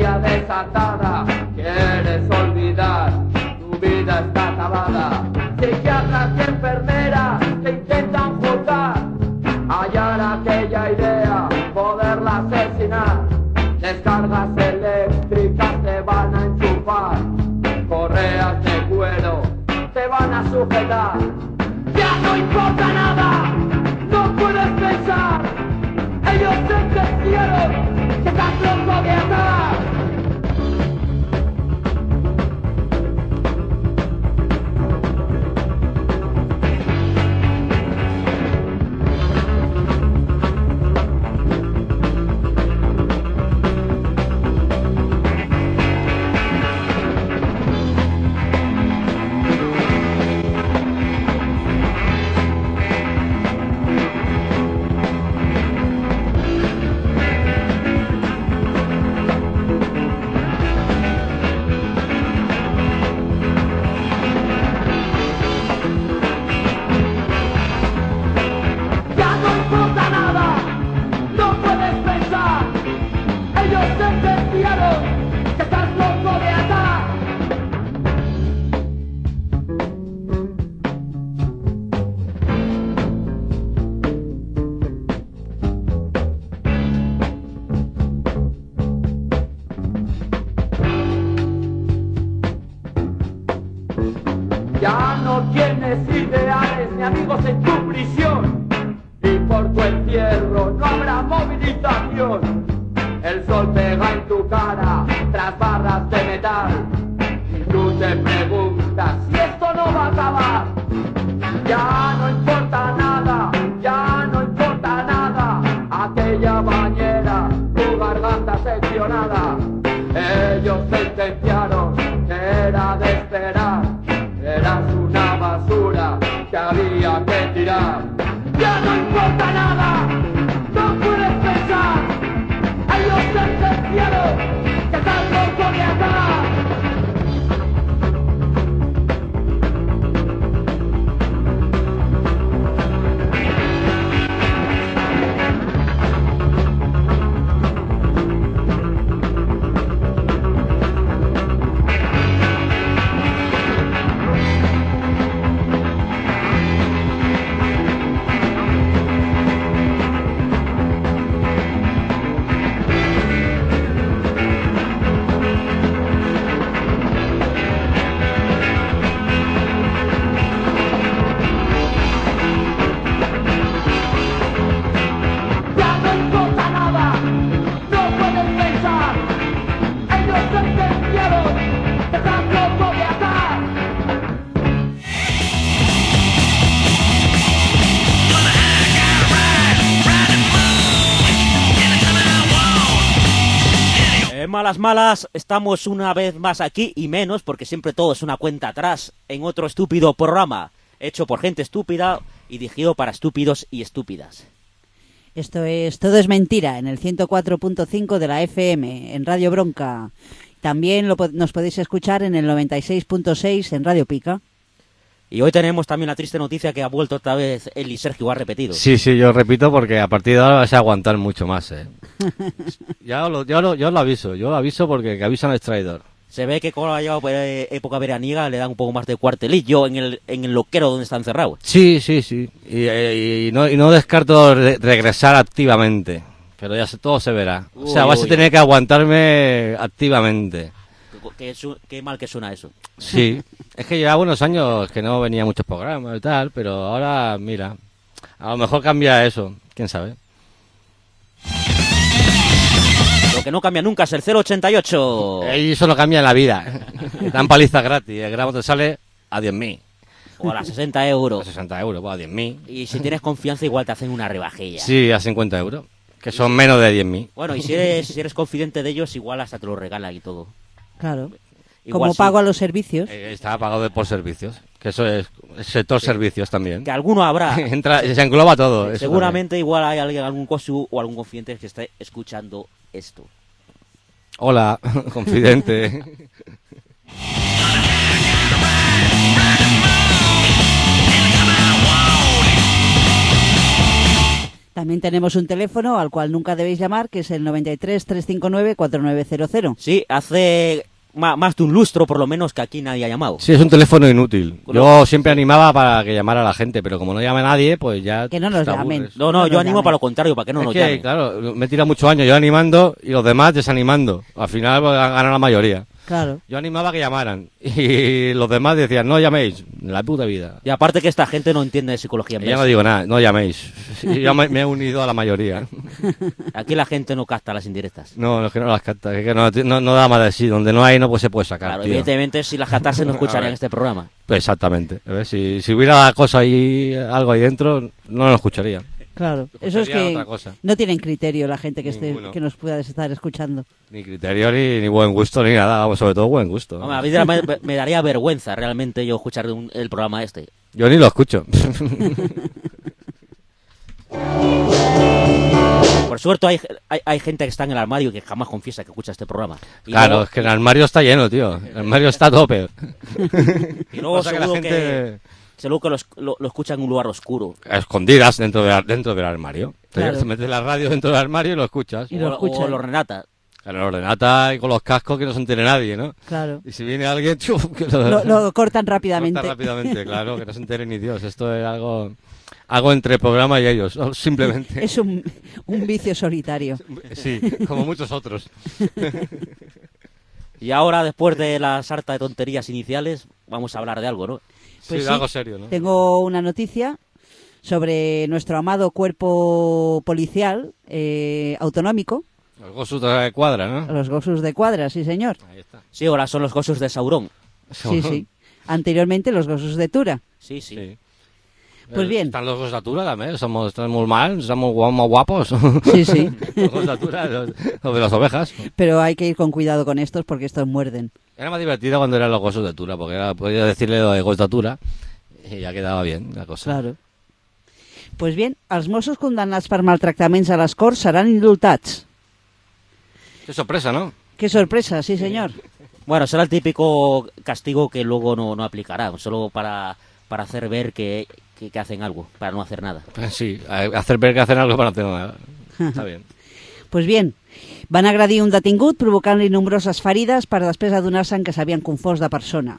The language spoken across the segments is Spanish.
furia desatada, quieres olvidar, tu vida está acabada. Psiquiatras y enfermeras te intentan juzgar, hallar aquella idea, poderla asesinar. Descargas eléctricas te van a enchufar, correas de cuero te van a sujetar. Ya no importa nada, no puedes pensar. Ellos sentenciaron que estás loco de atar. Ya no tienes ideales ni amigos en tu prisión, y por tu encierro no habrá movilización. El sol pega en tu cara tras barras de metal, y tú te preguntas si esto no va a acabar. Ya no importa nada, ya no importa nada, aquella bañera, tu garganta seccionada. Ellos sentenciaron que era de esperar, eras una basura que había que tirar. Ya no importa nada, no puedes pensar. Ellos sentenciaron que estás loco de atar. Malas, estamos una vez más aquí y menos, porque siempre todo es una cuenta atrás, en otro estúpido programa, hecho por gente estúpida y dirigido para estúpidos y estúpidas. Esto es Todo es Mentira, en el 104.5 de la FM, en Radio Bronca. También nos podéis escuchar en el 96.6 en Radio Pica. Y hoy tenemos también la triste noticia que ha vuelto otra vez él y Sergio, ha repetido. Sí, yo repito porque a partir de ahora vais a aguantar mucho más, yo lo aviso porque que avisan es traidor. Se ve que como ha llegado por época veraniega le dan un poco más de cuartelillo en el loquero donde está encerrado. Sí. Y no descarto regresar activamente, pero ya todo se verá. Vas a tener que aguantarme activamente. Qué mal que suena eso. Sí, es que lleva buenos años que no venía muchos programas y tal, pero ahora, mira, a lo mejor cambia eso, quién sabe. Lo que no cambia nunca es el 088. Y eso no cambia en la vida. Te dan palizas gratis, el gramo te sale a 10.000. O a las 60 euros. A 60 euros, pues a 10.000. Y si tienes confianza igual te hacen una rebajilla. Sí, a 50 euros, que son menos de 10.000. Bueno, y si eres confidente de ellos, igual hasta te lo regalan y todo. Claro. Igual como pago a los servicios. Está pagado por servicios, que eso es sector servicios también. Que alguno habrá. Se engloba todo. Seguramente igual hay algún cosu o algún confidente que esté escuchando esto. Hola, confidente. También tenemos un teléfono al cual nunca debéis llamar, que es el 93 359 4900. Sí, hace más de un lustro, por lo menos, que aquí nadie ha llamado. Sí, es un teléfono inútil. Yo siempre animaba para que llamara a la gente, pero como no llame nadie, pues ya... Que no nos te llamen. aburres. No, yo animo para lo contrario, para que no Es nos que, llamen. claro, me he tirado muchos años yo animando y los demás desanimando. Al final pues, ganado la mayoría. Claro. Yo animaba a que llamaran y los demás decían, no llaméis, la puta vida. Y aparte que esta gente no entiende de psicología Y ya no inversa. digo nada, no llaméis. Y yo me he unido a la mayoría. Aquí la gente no capta las indirectas. No, es que no las capta, es que no da más de sí. Donde no hay, no pues se puede sacar. Claro, tío. evidentemente, si las captase no escucharían este programa. Pues exactamente. A ver, si hubiera cosa ahí, algo ahí dentro, no lo escucharía. Claro, eso es Escucharía que otra cosa. no tienen criterio la gente que Ninguno. que nos pueda estar escuchando. Ni criterio, ni buen gusto, ni nada. Vamos, sobre todo buen gusto. Hombre, a mí me daría vergüenza realmente yo escuchar el programa este. Yo ni lo escucho. Por suerte hay gente que está en el armario y que jamás confiesa que escucha este programa. Y Claro, luego- es que el armario está lleno, tío. El armario está a tope. Y luego Pasa que la seguro gente... seguro que lo escucha en un lugar oscuro. A escondidas dentro del armario. Claro. Te metes la radio dentro del armario y lo escuchas. Y lo escucha. O lo renata. A la ordenata y con los cascos que no se entere nadie, ¿no? Claro. Y si viene alguien, ¡chuf! que Lo cortan rápidamente. corta rápidamente, claro, que no se entere ni Dios. Esto es algo entre programa y ellos, simplemente. Es un vicio solitario. Sí, como muchos otros. Y ahora, después de la sarta de tonterías iniciales, vamos a hablar de algo, ¿no? Pues sí, sí. algo serio, ¿no? Tengo una noticia sobre nuestro amado cuerpo policial autonómico, Los Gossos de Cuadra, ¿no? los Gossos de Cuadra, sí señor. Ahí está. Sí, ahora son los Gossos de Saurón. Sí, sí. Anteriormente los Gossos de Tura. Sí, sí. Sí. Pues bien. Están los Gossos de Tura también, estamos muy mal, estamos muy guapos. Sí, sí. Los Gossos de Tura, los de las ovejas. Pero hay que ir con cuidado con estos porque estos muerden. Era más divertido cuando eran los Gossos de Tura, porque podía decirle lo de Gossos de Tura y ya quedaba bien la cosa. Claro. Pues bien, els Mossos condemnats per maltractaments a les Corts seran indultats. Qué sorpresa, ¿no? Qué sorpresa, sí señor. Bueno, será el típico castigo que luego no aplicarán, solo para hacer ver que hacen algo, para no hacer nada. Sí, hacer ver que hacen algo para no hacer nada. Está bien. Pues bien, van agredir un detingut provocant-li nombroses ferides per després adonar-se que s'havien confós de persona.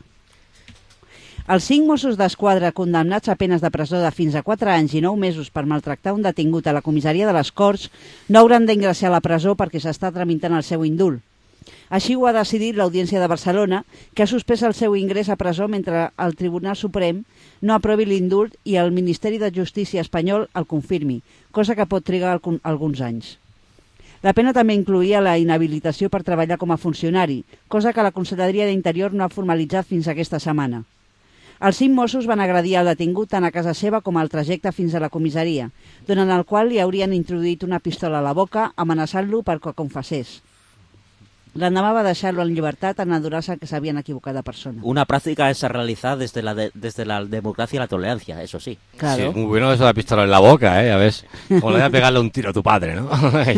Els 5 Mossos d'Esquadra condemnats a penes de presó de fins a 4 anys i 9 mesos per maltractar un detingut a la comissaria de les Corts no hauran d'ingressar a la presó perquè s'està tramitant el seu indult. Així ho ha decidit l'Audiència de Barcelona, que ha suspès el seu ingrés a presó mentre el Tribunal Suprem no aprovi l'indult i el Ministeri de Justícia espanyol el confirmi, cosa que pot trigar alguns anys. La pena també incloïa la inhabilitació per treballar com a funcionari, cosa que la Conselleria d'Interior no ha formalitzat fins aquesta setmana. Els 5 Mossos van agredir el detingut tant a casa seva com al trajecte fins a la comissaria, durant el qual li haurien introduït una pistola a la boca amenaçant-lo perquè confessés. L'endemà va deixar-lo en llibertat en adonar-se que s'havien equivocat de persona. Una práctica esa realizada desde la democracia y la tolerancia, eso sí. Claro. Sí, muy bueno eso de la pistola en la boca, ya ves. Como le voy a pegarle un tiro a tu padre, ¿no?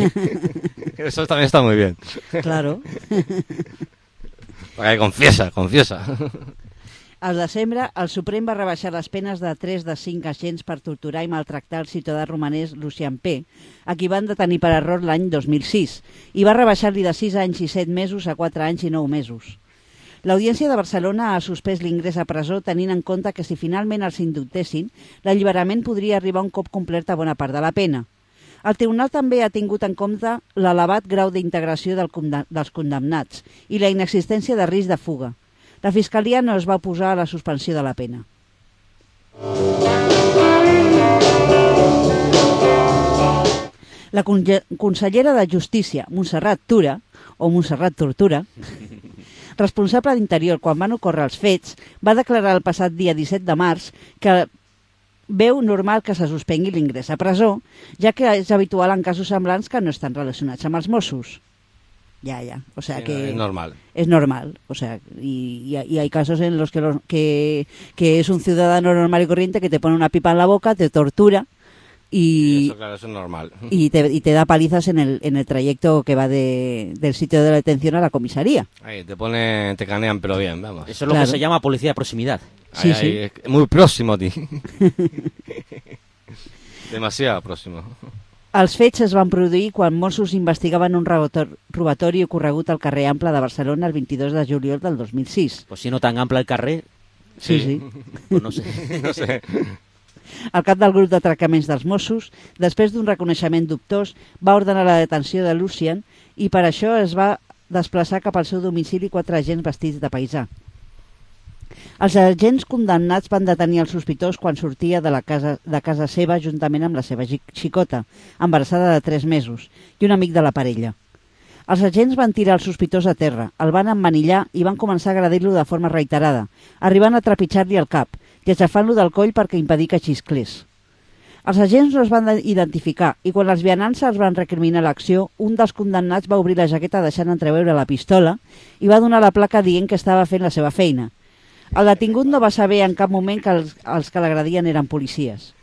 Eso también está muy bien. Claro. Porque confiesa. Al desembre, el Suprem va rebaixar les penes de 3 de 5 agents per torturar i maltractar el ciutadà romanès Lucian P., a qui van detenir per error l'any 2006, i va rebaixar-li de 6 anys i 7 mesos a 4 anys i 9 mesos. L'Audiència de Barcelona ha suspès l'ingrés a presó tenint en compte que si finalment els indultessin, l'alliberament podria arribar un cop completa bona part de la pena. El tribunal també ha tingut en compte l'elevat grau d'integració dels condemnats i la inexistència de risc de fuga. La Fiscalia no es va oposar a la suspensió de la pena. La consellera de Justícia, Montserrat Tura, o Montserrat Tortura, responsable d'Interior quan van ocórrer els fets, va declarar el passat dia 17 de març que veu normal que se suspengui l'ingrés a presó, ja que és habitual en casos semblants que no estan relacionats amb els Mossos. Ya. O sea Sí, que... es normal. Es normal. O sea, y hay casos en los que es un ciudadano normal y corriente que te pone una pipa en la boca, te tortura y, Eso, claro, eso es normal. y te da palizas en el trayecto que va del sitio de detención a la comisaría. Ahí, te canean, pero bien, vamos. Eso es lo Claro. que se llama policía de proximidad. Sí, Ahí, sí. es muy próximo a ti. Demasiado próximo. Els fets es van produir quan Mossos investigaven un robatori ocorregut al carrer Ample de Barcelona el 22 de juliol del 2006. Pues si no tan ample el carrer, Sí. pues no sé. No sé. El cap del grup d'atracaments dels Mossos, després d'un reconeixement dubtós, va ordenar la detenció de Lucian i per això es va desplaçar cap al seu domicili 4 agents vestits de paisà. Els agents condemnats van detenir el sospitós quan sortia de casa seva juntament amb la seva xicota, embarassada de 3 mesos, i un amic de la parella. Els agents van tirar el sospitós a terra, el van emmanillar i van començar a agredir-lo de forma reiterada, arribant a trepitjar-li el cap i aixafant-lo del coll perquè impedir que xisclés. Els agents no es van identificar i quan els vianants els van recriminar l'acció, un dels condemnats va obrir la jaqueta deixant entreveure la pistola i va donar la placa dient que estava fent la seva feina. El detingut no va saber en cap moment que els que l'agredien eren policies.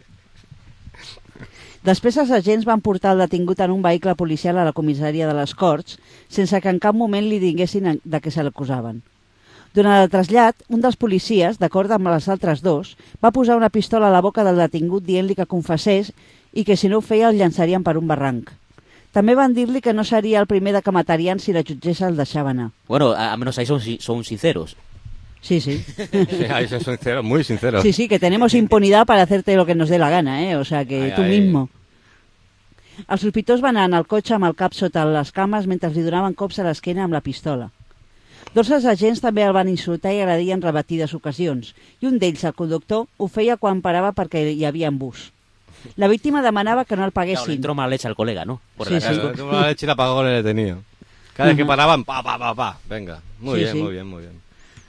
Després els agents van portar el detingut en un vehicle policial a la comissaria de les Corts sense que en cap moment li diguessin de què se l'acusaven. Durant el trasllat, un dels policies, d'acord amb els altres dos, va posar una pistola a la boca del detingut dient-li que confessés i que si no ho feia el llançarien per un barranc. També van dir-li que no seria el primer de que matarien si la jutgessa el deixava anar. Bueno, a menos ahí son sinceros. Sí. Sí, ahí son sinceros, muy sinceros. Sí, que tenemos impunidad para hacerte lo que nos dé la gana, ¿eh? O sea, que tú mismo. El sospitós va anar en el cotxe amb el cap sota les cames mentre li donaven cops a l'esquena amb la pistola. 2 dels agents també el van insultar i agredir en repetides ocasions, i un d'ells, el conductor, ho feia quan parava perquè hi havia embús. La víctima demanava que no el Claro, le paguessin. entró mala leche al colega, ¿no? Por Sí, el sí. atasco. Claro, la leche y la apagó el detenido. Cada vez que paraban, pa. Venga, muy Sí, bien, sí. muy bien.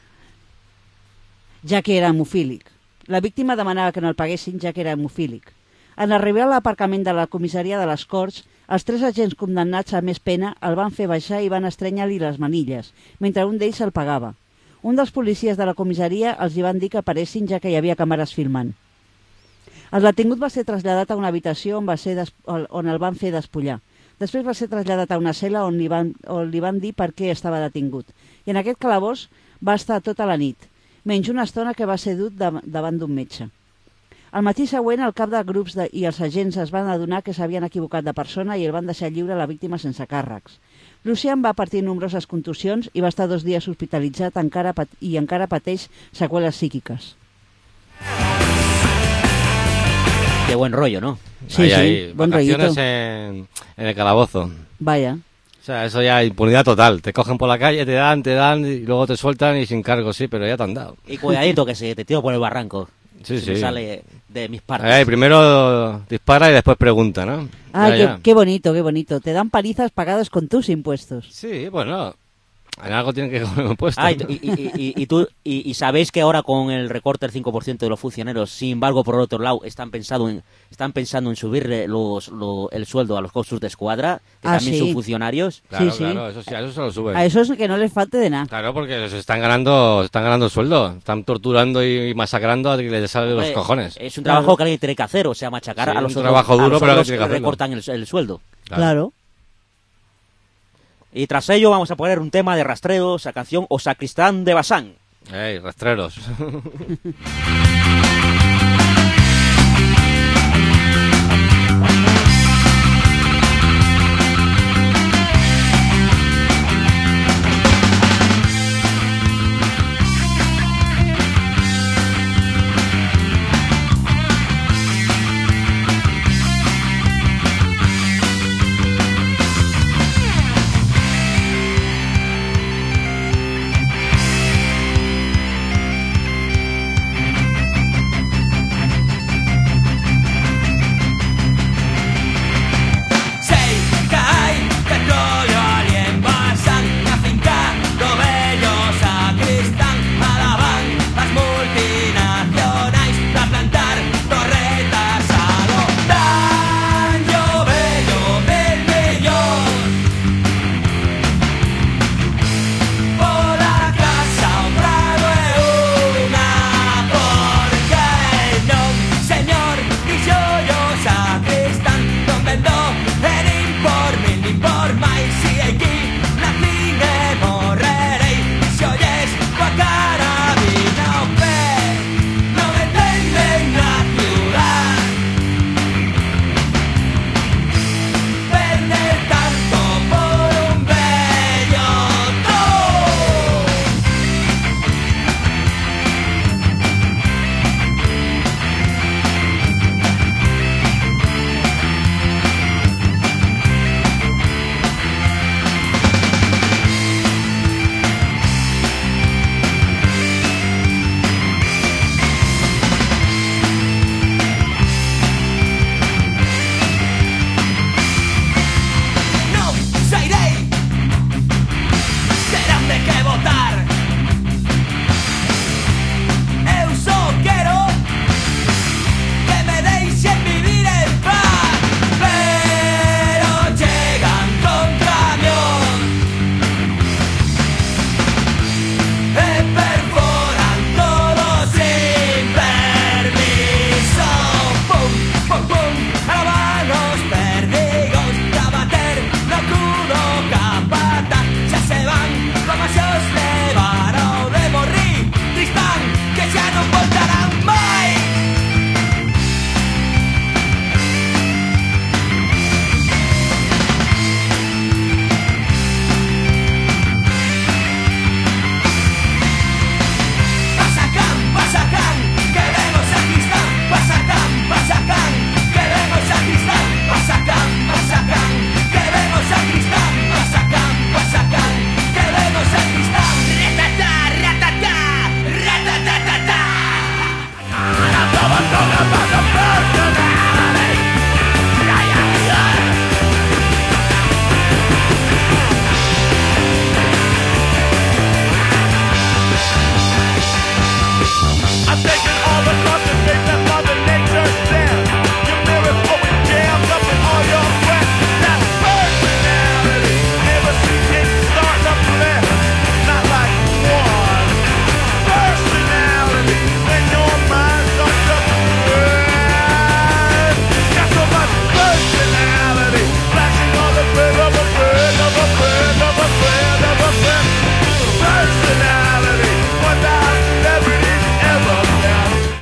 Ja que era hemofílic. La víctima demanava que no el paguessin ja que era hemofílic. En arribar a l'aparcament de la comissaria de les Corts, els 3 agents condemnats a més pena el van fer baixar i van estrènyer-li les manilles, mentre un d'ells el pagava. Un dels policies de la comissaria els hi van dir que paressin ja que hi havia càmeres filmant. El detingut va ser traslladat a una habitació on el van fer despullar. Després va ser traslladat a una cel·la on li van dir per què estava detingut. I en aquest calabós va estar tota la nit, menys una estona que va ser dut davant d'un metge. Al matí següent, el cap de grups i els agents es van adonar que s'havien equivocat de persona i el van deixar lliure a la víctima sense càrrecs. Lucian va patir nombroses contusions i va estar 2 dies hospitalitzat i encara pateix seqüeles psíquiques. Qué buen rollo, ¿no? Sí, Ahí, buen vacaciones rollito. en el calabozo. Vaya. O sea, eso ya impunidad total. Te cogen por la calle, te dan y luego te sueltan y sin cargo, sí, pero ya te han dado. Y cuidadito que se te tiro por el barranco. Sí, Se me sí. sale de mis partes. Ahí, primero dispara y después pregunta, ¿no? Ah, Ya. qué bonito, qué bonito. Te dan palizas pagadas con tus impuestos. Sí, bueno, en algo tienen que comer puesto. Ah, y sabéis que ahora con el recorte del 5% de los funcionarios, sin embargo, por otro lado, están pensando en subirle el sueldo a los costos de escuadra, que Ah, también sí. son funcionarios. Claro, sí. claro, eso sí, a eso se lo suben. A eso es que no les falte de nada. Claro, porque se están ganando el sueldo. Están torturando y masacrando a que les sale de los Hombre, cojones. Es un trabajo que alguien tiene que hacer, o sea, machacar Sí, a los un otros, trabajo duro, a los pero otros tiene que hacerlo. recortan el sueldo. Claro. Y tras ello vamos a poner un tema de rastreo, esa canción O Sacristán de Bazán. Ey, rastreros.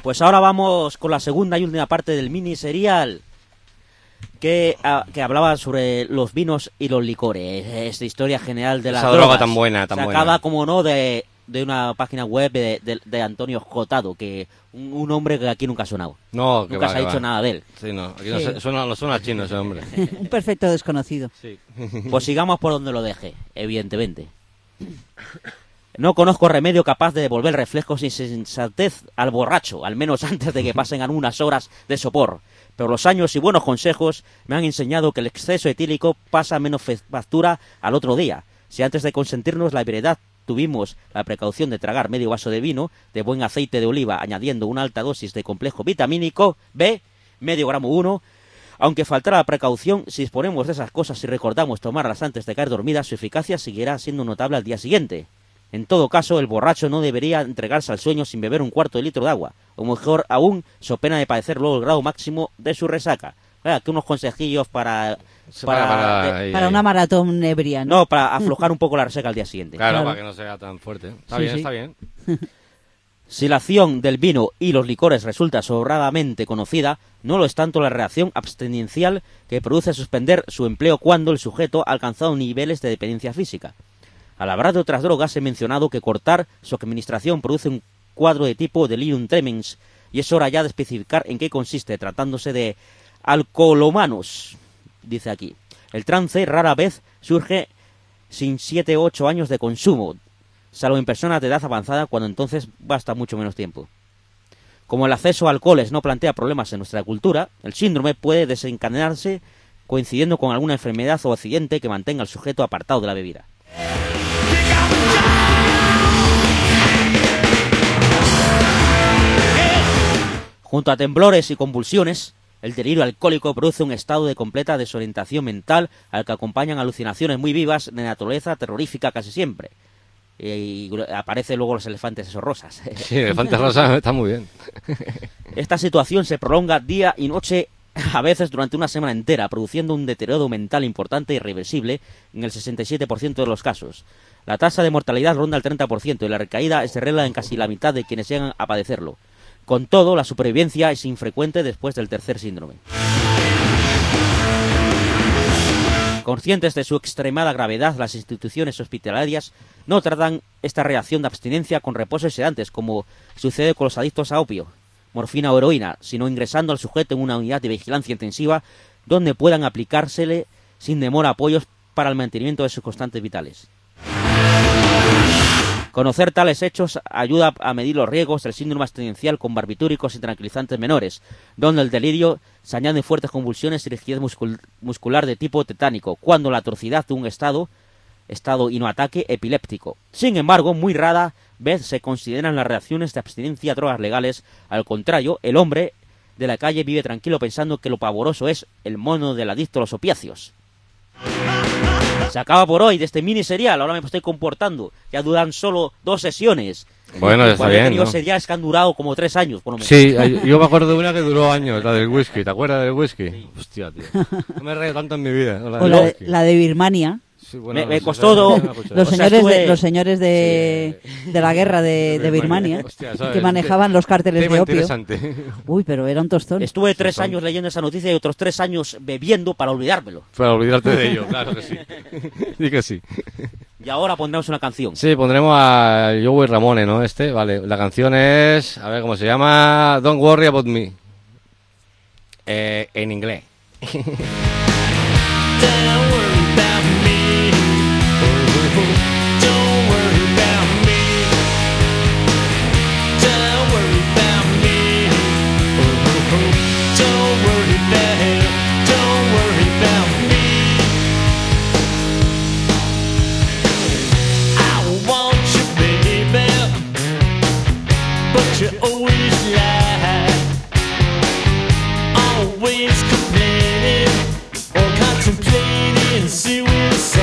Pues ahora vamos con la segunda y última parte del mini serial que hablaba sobre los vinos y los licores. Esta historia general de las Esa drogas. droga tan buena, tan buena. Sacada, como no, de una página web de Antonio Jotado, que un hombre que aquí nunca ha sonado. No, que Nunca va, se ha que dicho va. nada de él. Sí, no, aquí Sí. no suena chino ese hombre. Un perfecto desconocido. Sí. Pues sigamos por donde lo deje, evidentemente. No conozco remedio capaz de devolver reflejos y sensatez al borracho, al menos antes de que pasen algunas horas de sopor. Pero los años y buenos consejos me han enseñado que el exceso etílico pasa menos factura al otro día. Si antes de consentirnos la ebriedad tuvimos la precaución de tragar medio vaso de vino, de buen aceite de oliva, añadiendo una alta dosis de complejo vitamínico B, medio gramo 1, aunque faltara la precaución, si disponemos de esas cosas y recordamos tomarlas antes de caer dormidas, su eficacia seguirá siendo notable al día siguiente. En todo caso, el borracho no debería entregarse al sueño sin beber un cuarto de litro de agua, o mejor aún, so pena de padecer luego el grado máximo de su resaca. Aquí unos consejillos para Una maratón ebria, ¿no? no, para aflojar un poco la resaca al día siguiente. Claro, Claro. para que no sea tan fuerte. Está Sí, bien, sí. está bien. Si la acción del vino y los licores resulta sobradamente conocida, no lo es tanto la reacción abstinencial que produce suspender su empleo cuando el sujeto ha alcanzado niveles de dependencia física. Al hablar de otras drogas he mencionado que cortar su administración produce un cuadro de tipo delirium tremens, y es hora ya de especificar en qué consiste, tratándose de alcoholómanos, dice aquí. El trance rara vez surge sin 7 u 8 años de consumo, salvo en personas de edad avanzada, cuando entonces basta mucho menos tiempo. Como el acceso a alcoholes no plantea problemas en nuestra cultura, el síndrome puede desencadenarse coincidiendo con alguna enfermedad o accidente que mantenga al sujeto apartado de la bebida. Junto a temblores y convulsiones, el delirio alcohólico produce un estado de completa desorientación mental al que acompañan alucinaciones muy vivas de naturaleza terrorífica casi siempre. Y aparecen luego los elefantes esos rosas. Sí, Elefante Rosa está muy bien. Esta situación se prolonga día y noche, a veces durante una semana entera, produciendo un deterioro mental importante e irreversible en el 67% de los casos. La tasa de mortalidad ronda el 30% y la recaída se revela en casi la mitad de quienes llegan a padecerlo. Con todo, la supervivencia es infrecuente después del tercer síndrome. Conscientes de su extremada gravedad, las instituciones hospitalarias no tratan esta reacción de abstinencia con reposos sedantes, como sucede con los adictos a opio, morfina o heroína, sino ingresando al sujeto en una unidad de vigilancia intensiva donde puedan aplicársele sin demora apoyos para el mantenimiento de sus constantes vitales. Conocer tales hechos ayuda a medir los riesgos del síndrome abstinencial con barbitúricos y tranquilizantes menores, donde el delirio se añaden fuertes convulsiones y rigidez muscular de tipo tetánico, cuando la atrocidad de un estado y no ataque epiléptico. Sin embargo, muy rara vez se consideran las reacciones de abstinencia a drogas legales. Al contrario, el hombre de la calle vive tranquilo pensando que lo pavoroso es el mono del adicto a los opiáceos. Se acaba por hoy de este mini serial. Ahora me estoy comportando. Ya duran solo 2 sesiones. Bueno, está Cuando he bien, tenido ¿no? seriales que han durado como 3 años, por lo menos. Sí, yo me acuerdo de una que duró años, la del whisky. ¿Te acuerdas del whisky? Hostia, tío. No me he reído tanto en mi vida. O la de Birmania. Sí, bueno, Me no costó sé, do- no me escucho. Los O sea, señores, estuve- los señores de la guerra de Birmania, Hostia, ¿sabes? que manejaban los cárteles Tema de opio. interesante. Uy, pero era un tostón. Estuve 3 años leyendo esa noticia y otros 3 años bebiendo para olvidármelo. Para olvidarte de ello, claro que sí. Sí que sí. Y ahora pondremos una canción. Sí, pondremos a Joey Ramone, ¿no? Vale. La canción es, a ver cómo se llama, Don't Worry About Me. En inglés. You always lie, always complaining or contemplating suicide.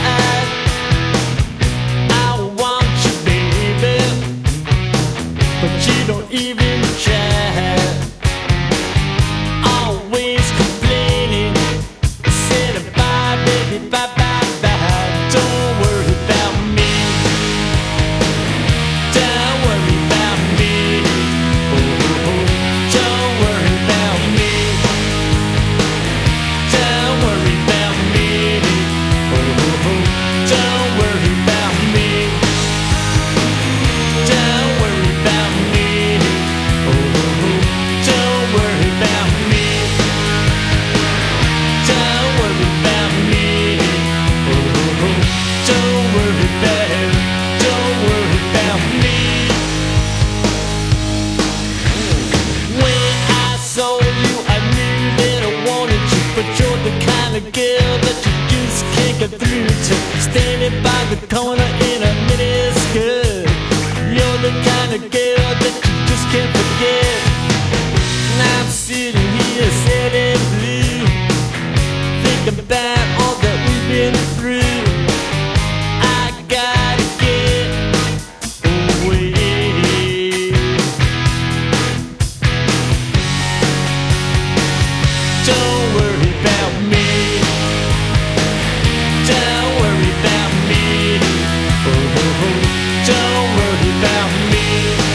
I want you, baby, but you don't even try. Always complaining, said bye, baby, bye, bye, bye. Don't worry about me. Don't worry about me. the corner in a miniskirt. You're the kind of girl that you just can't forget. And I'm sitting here sailing blue, thinking about all that we've been through. I gotta get away. Don't worry about me. Don't worry about me. Oh, oh, oh. Don't worry about me.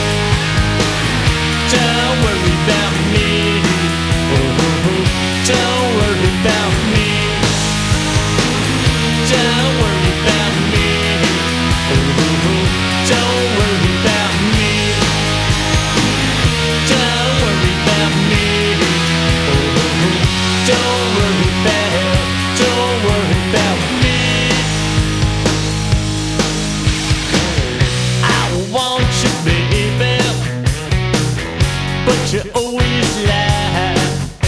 Don't worry about me. Oh, oh, oh. Don't worry about me. Don't worry about me. Oh, oh, oh. Don't worry about me. Don't worry about me. Oh, oh, oh. Don't worry about me. I want you, baby, but you always lie.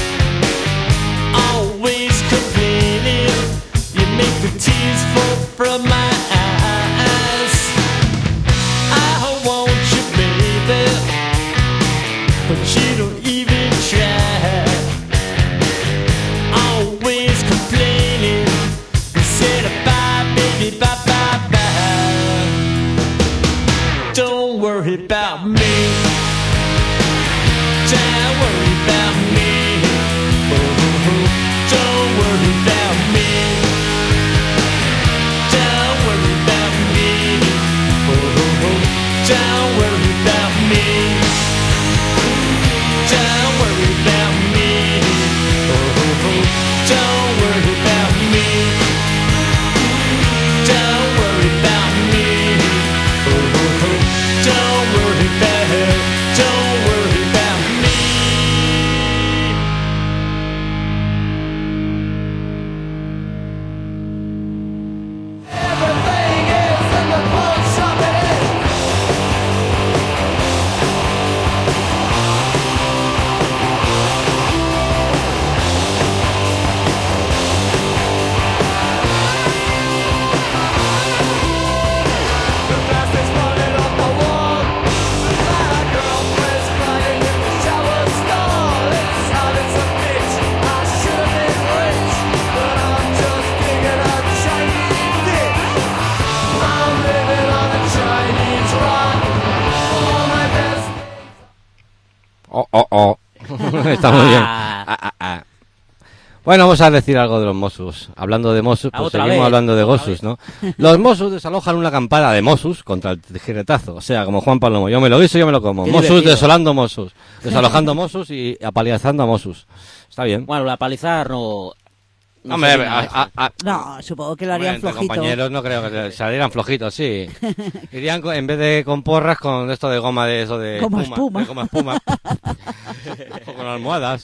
Always complaining, you make the tears fall from my eyes. I want you, baby, but you don't even try. Always complaining, you said bye, baby, bye, bye, bye. Don't worry about me. Don't worry about me. Oh, oh, oh. Don't worry about me. Don't worry about me. Oh, oh, oh. Don't worry about me. Don't worry about me. Oh, oh, oh. Don't worry about me. Don't worry about me. Oh, oh, oh. Don't worry about her. Don't worry about me. Everything is in the pawn shop. The glass is falling off the wall. My girlfriend's crying in the shower stall. It's hot as a bitch. I should have been rich, but I'm just digging a Chinese dick. I'm living on a Chinese rock. All my best. Oh, oh, oh. Está muy bien. Bueno, vamos a decir algo de los Mossos. Hablando de Mossos, pues Otra seguimos vez, hablando de otra Gossos, ¿no? Los Mossos desalojan una acampada de Mossos contra el tijeretazo. O sea, como Juan Palomo. Yo me lo guiso, yo me lo como. Qué Mossos divertido. desolando Mossos. Desalojando Mossos y apalizando a Mossos. Está bien. Bueno, la palizar no... no Hombre, sé si nada. No, supongo que lo hombre, harían entre flojito. compañeros no creo que salieran flojitos, sí. Irían en vez de con porras, con esto de goma de eso de Goma espuma. de goma espuma. O con almohadas.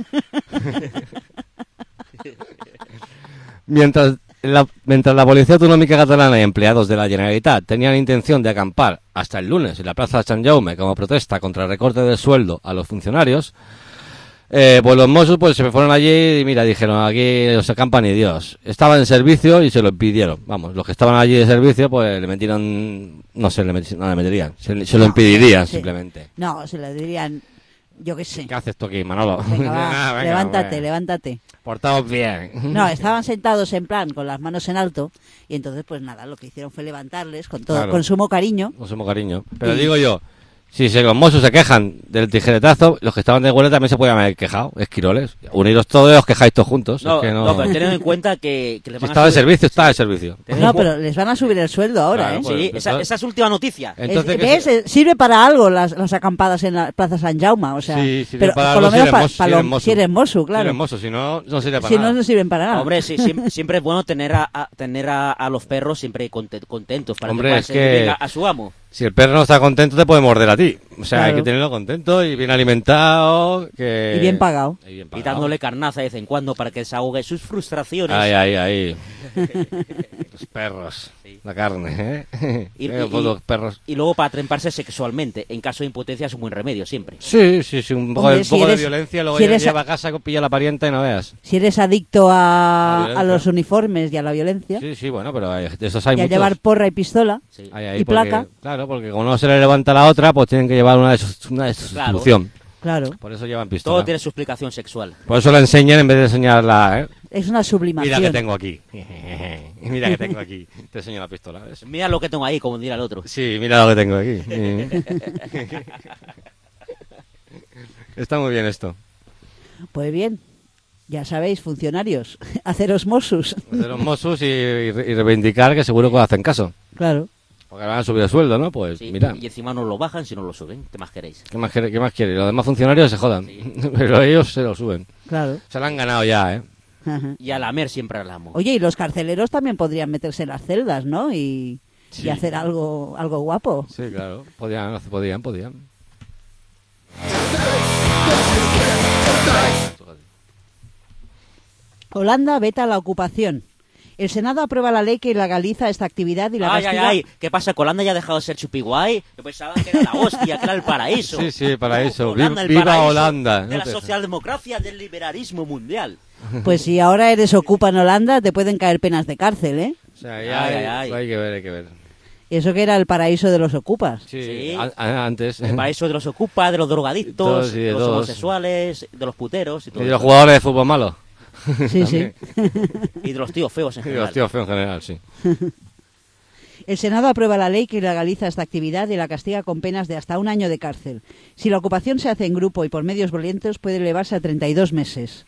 Mientras la Policía Autonómica Catalana y empleados de la Generalitat tenían intención de acampar hasta el lunes en la Plaza de Sant Jaume como protesta contra el recorte de sueldo a los funcionarios, pues los Mossos pues se fueron allí y mira, dijeron, aquí no se acampa ni Dios. Estaban en servicio y se lo impidieron. Vamos, los que estaban allí de servicio pues le metieron, no sé, no le meterían, se lo impedirían Sí. simplemente. No, se le dirían, yo qué sé. ¿Qué haces tú aquí, Manolo? Venga, va, Ah, venga, levántate, hombre. levántate. Portaos bien. No, estaban sentados en plan con las manos en alto y entonces pues nada, lo que hicieron fue levantarles con todo, Claro. con sumo cariño. Con sumo cariño. Pero Sí. digo yo, si los Mossos se quejan del tijeretazo, los que estaban de huelga también se podían haber quejado, esquiroles. Uniros todos y os quejáis todos juntos. No, es que no... no, pero tened en cuenta que les Si van a estaba de subir- servicio, está de servicio. No, pero les van a subir el sueldo ahora, Claro, ¿eh? pues, Sí, esa es última noticia. Entonces, ¿qué ¿Ves? se- Sirve para algo las acampadas en la Plaza San Jaume, o sea, Sí, sirve pero para por lo algo menos si eres mozo, si eres mozo. si eres mozo, Si claro. eres mozo, si no, no sirve para Si no, nada. no sirven para nada. Hombre, sí, siempre es bueno tener a los perros siempre contentos para Hombre, que puedan es seguir que- bien a su amo. Si el perro no está contento, te puede morder a ti. O sea, Claro. hay que tenerlo contento y bien alimentado. Y bien pagado. Y bien Y pagado. dándole carnaza de vez en cuando para que desahogue sus frustraciones. Ahí. Los perros. Sí. La carne, ¿eh? Y- Los perros. Y luego para tremparse sexualmente. En caso de impotencia es un buen remedio siempre. Sí, un poco, Hombre, un si poco de eres- violencia, luego si ya eres lleva a casa, pilla a la parienta y no veas. Si eres adicto La a violencia. los uniformes y a la violencia, Sí, bueno, pero de esos hay y a muchos. llevar porra y pistola, Sí. Ahí, y porque- placa. Claro, porque como no se le levanta la otra, pues tienen que llevar una de sustitución. claro, Por eso llevan Todo pistola. tiene su explicación sexual. Por eso la enseñan en vez de enseñarla, ¿eh? es una sublimación. Mira que tengo aquí. Mira que tengo aquí. Te enseño la pistola, ¿ves? Mira lo que tengo ahí, como dirá el otro. Sí, mira lo que tengo aquí. Está muy bien esto. Pues bien, ya sabéis, funcionarios, haceros Mossos. Hacer los Mossos y reivindicar que seguro que os hacen caso. Claro. Porque van a subir el sueldo, ¿no? Pues Sí, mira, y encima no lo bajan si no lo suben. ¿Qué más queréis? ¿qué más quiere? Los demás funcionarios se jodan. Pero ellos se lo suben. Claro. Se lo han ganado ya, ¿eh? Ajá. Y a lamer siempre al amo. Oye, y los carceleros también podrían meterse en las celdas, ¿no? Y hacer algo guapo. Sí, claro. Podían. Holanda veta la ocupación. El Senado aprueba la ley que legaliza esta actividad y la Ay, castiga... ay, ay. ¿Qué pasa? ¿Que Holanda ya ha dejado de ser chupiguay? Yo pensaba que era la hostia, que era el paraíso. Sí, paraíso. Holanda, el Viva paraíso Holanda. De No la te- socialdemocracia, del liberalismo mundial. Pues si ahora eres ocupa en Holanda, te pueden caer penas de cárcel, ¿eh? O sea, ya Ay. hay que ver. Eso que era el paraíso de los ocupas. Sí, Sí. Antes. El paraíso de los ocupa, de los drogadictos, Todos y de de los todos. homosexuales, de los puteros y todo Y de los eso. jugadores de fútbol malo. Sí, sí. Y de los tíos feos en Y de general. los tíos feos en general, sí. El Senado aprueba la ley que legaliza esta actividad y la castiga con penas de hasta 1 año de cárcel. Si la ocupación se hace en grupo y por medios violentos, puede elevarse a 32 meses.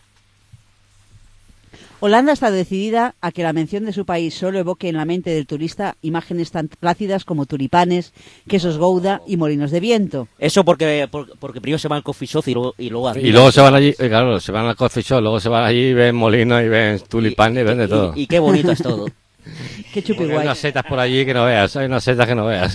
Holanda está decidida a que la mención de su país solo evoque en la mente del turista imágenes tan plácidas como tulipanes, quesos Gouda y molinos de viento. Eso porque primero se va al coffee shop y luego Y luego se van allí, claro, se van al coffee shop, luego se van allí y ven molinos y ven tulipanes y ven de todo. Y qué bonito es todo. Qué Porque hay chupiguay. unas setas por allí que no veas, hay unas setas que no veas.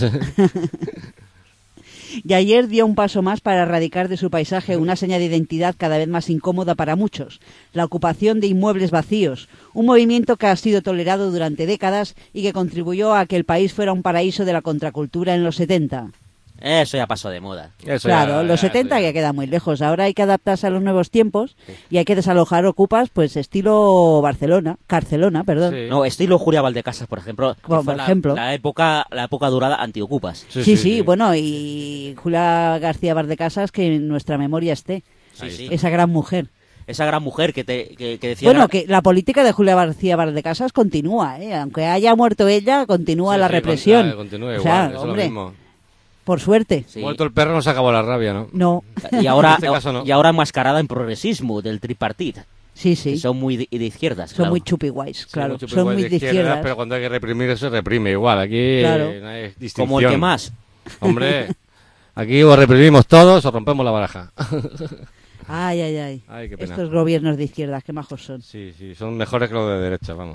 Y ayer dio un paso más para erradicar de su paisaje una seña de identidad cada vez más incómoda para muchos, la ocupación de inmuebles vacíos, un movimiento que ha sido tolerado durante décadas y que contribuyó a que el país fuera un paraíso de la contracultura en los 70. Eso ya pasó de moda. Eso Claro, los ya 70 ya queda muy lejos, ahora hay que adaptarse a los nuevos tiempos y hay que desalojar ocupas pues estilo Carcelona, perdón. Sí. No, estilo Julia Valdecasas, por ejemplo. que Como fue por ejemplo. La época durada antiocupas. Sí, bueno, y Julia García Bardecasas, que en nuestra memoria esté, Sí, sí. esa gran mujer. Esa gran mujer que decía... Bueno, que la política de Julia García Bardecasas continúa, ¿eh? Aunque haya muerto ella, continúa Sí, la sí, represión. continúa O sea, igual, eso es hombre, lo mismo. por suerte. Sí. Muerto el perro no se acabó la rabia, ¿no? No, Y ahora, En este caso no. y ahora enmascarada en progresismo del tripartit. sí, Que sí. son muy de izquierdas. Son claro. muy chupiguays, claro. mucho Son igual muy de izquierdas. pero cuando hay que reprimir se reprime igual. Aquí Claro. no hay distinción. Como el que más. Hombre, aquí o reprimimos todos o rompemos la baraja. Ay, ay, ay. Ay, qué pena. Estos gobiernos de izquierdas, qué majos son. Sí, son mejores que los de derecha, vamos.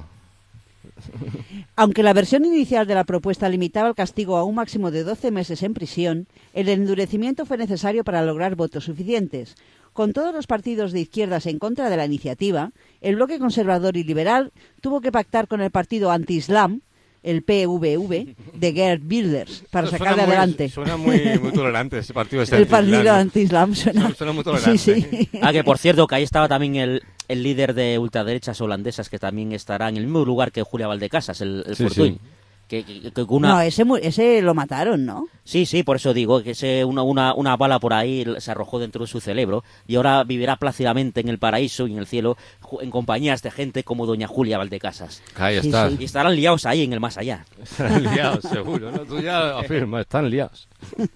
Aunque la versión inicial de la propuesta limitaba el castigo a un máximo de 12 meses en prisión, el endurecimiento fue necesario para lograr votos suficientes. Con todos los partidos de izquierdas en contra de la iniciativa, el bloque conservador y liberal tuvo que pactar con el partido anti-islam, el PVV, de Geert Wilders, para Suena sacarle muy- adelante. Suena muy tolerante ese partido. El partido anti-islam suena... Suena muy tolerante. Sí, sí. Ah, que por cierto, que ahí estaba también el líder de ultraderechas holandesas, que también estará en el mismo lugar que Julia Valdecasas, el Sí, Fortuyn. sí. Que una... No, ese lo mataron, ¿no? Sí, por eso digo que una bala por ahí se arrojó dentro de su cerebro y ahora vivirá plácidamente en el paraíso y en el cielo en compañías de gente como doña Julia Valdecasas. Ahí Sí, está. sí. Y estarán liados ahí en el más allá. Están liados, seguro. ¿No? Tú ya afirmas, están liados.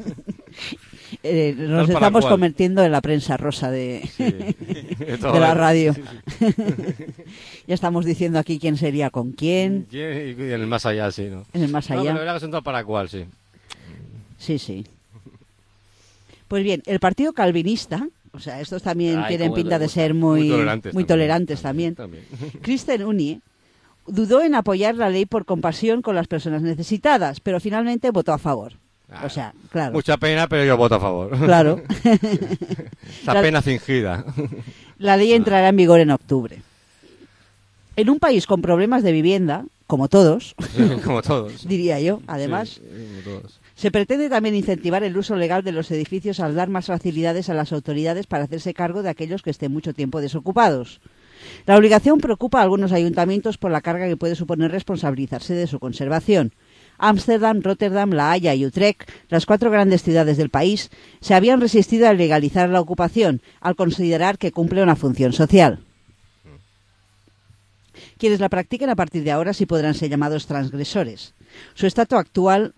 Nos Tal para estamos cual. convirtiendo en la prensa rosa de la radio. Ya estamos diciendo aquí quién sería con quién, Y en el más allá, sí, ¿no? en el más No, pero allá. la verdad que son tal para cual, sí. Sí, sí. Pues bien, el partido calvinista, o sea, estos también Ay, tienen cómo pinta me de gusta. ser muy Muy tolerantes también. Christen Unie dudó en apoyar la ley por compasión con las personas necesitadas, pero finalmente votó a favor. O sea, claro. Mucha pena, pero yo voto a favor. Claro. Esa La- pena fingida. La ley entrará en vigor en octubre. En un país con problemas de vivienda, como todos, Como todos. diría yo, además, Sí, como todos. se pretende también incentivar el uso legal de los edificios al dar más facilidades a las autoridades para hacerse cargo de aquellos que estén mucho tiempo desocupados. La obligación preocupa a algunos ayuntamientos por la carga que puede suponer responsabilizarse de su conservación. Ámsterdam, Rotterdam, La Haya y Utrecht, las 4 grandes ciudades del país, se habían resistido a legalizar la ocupación, al considerar que cumple una función social. Quienes la practiquen a partir de ahora sí podrán ser llamados transgresores. Su estatus actual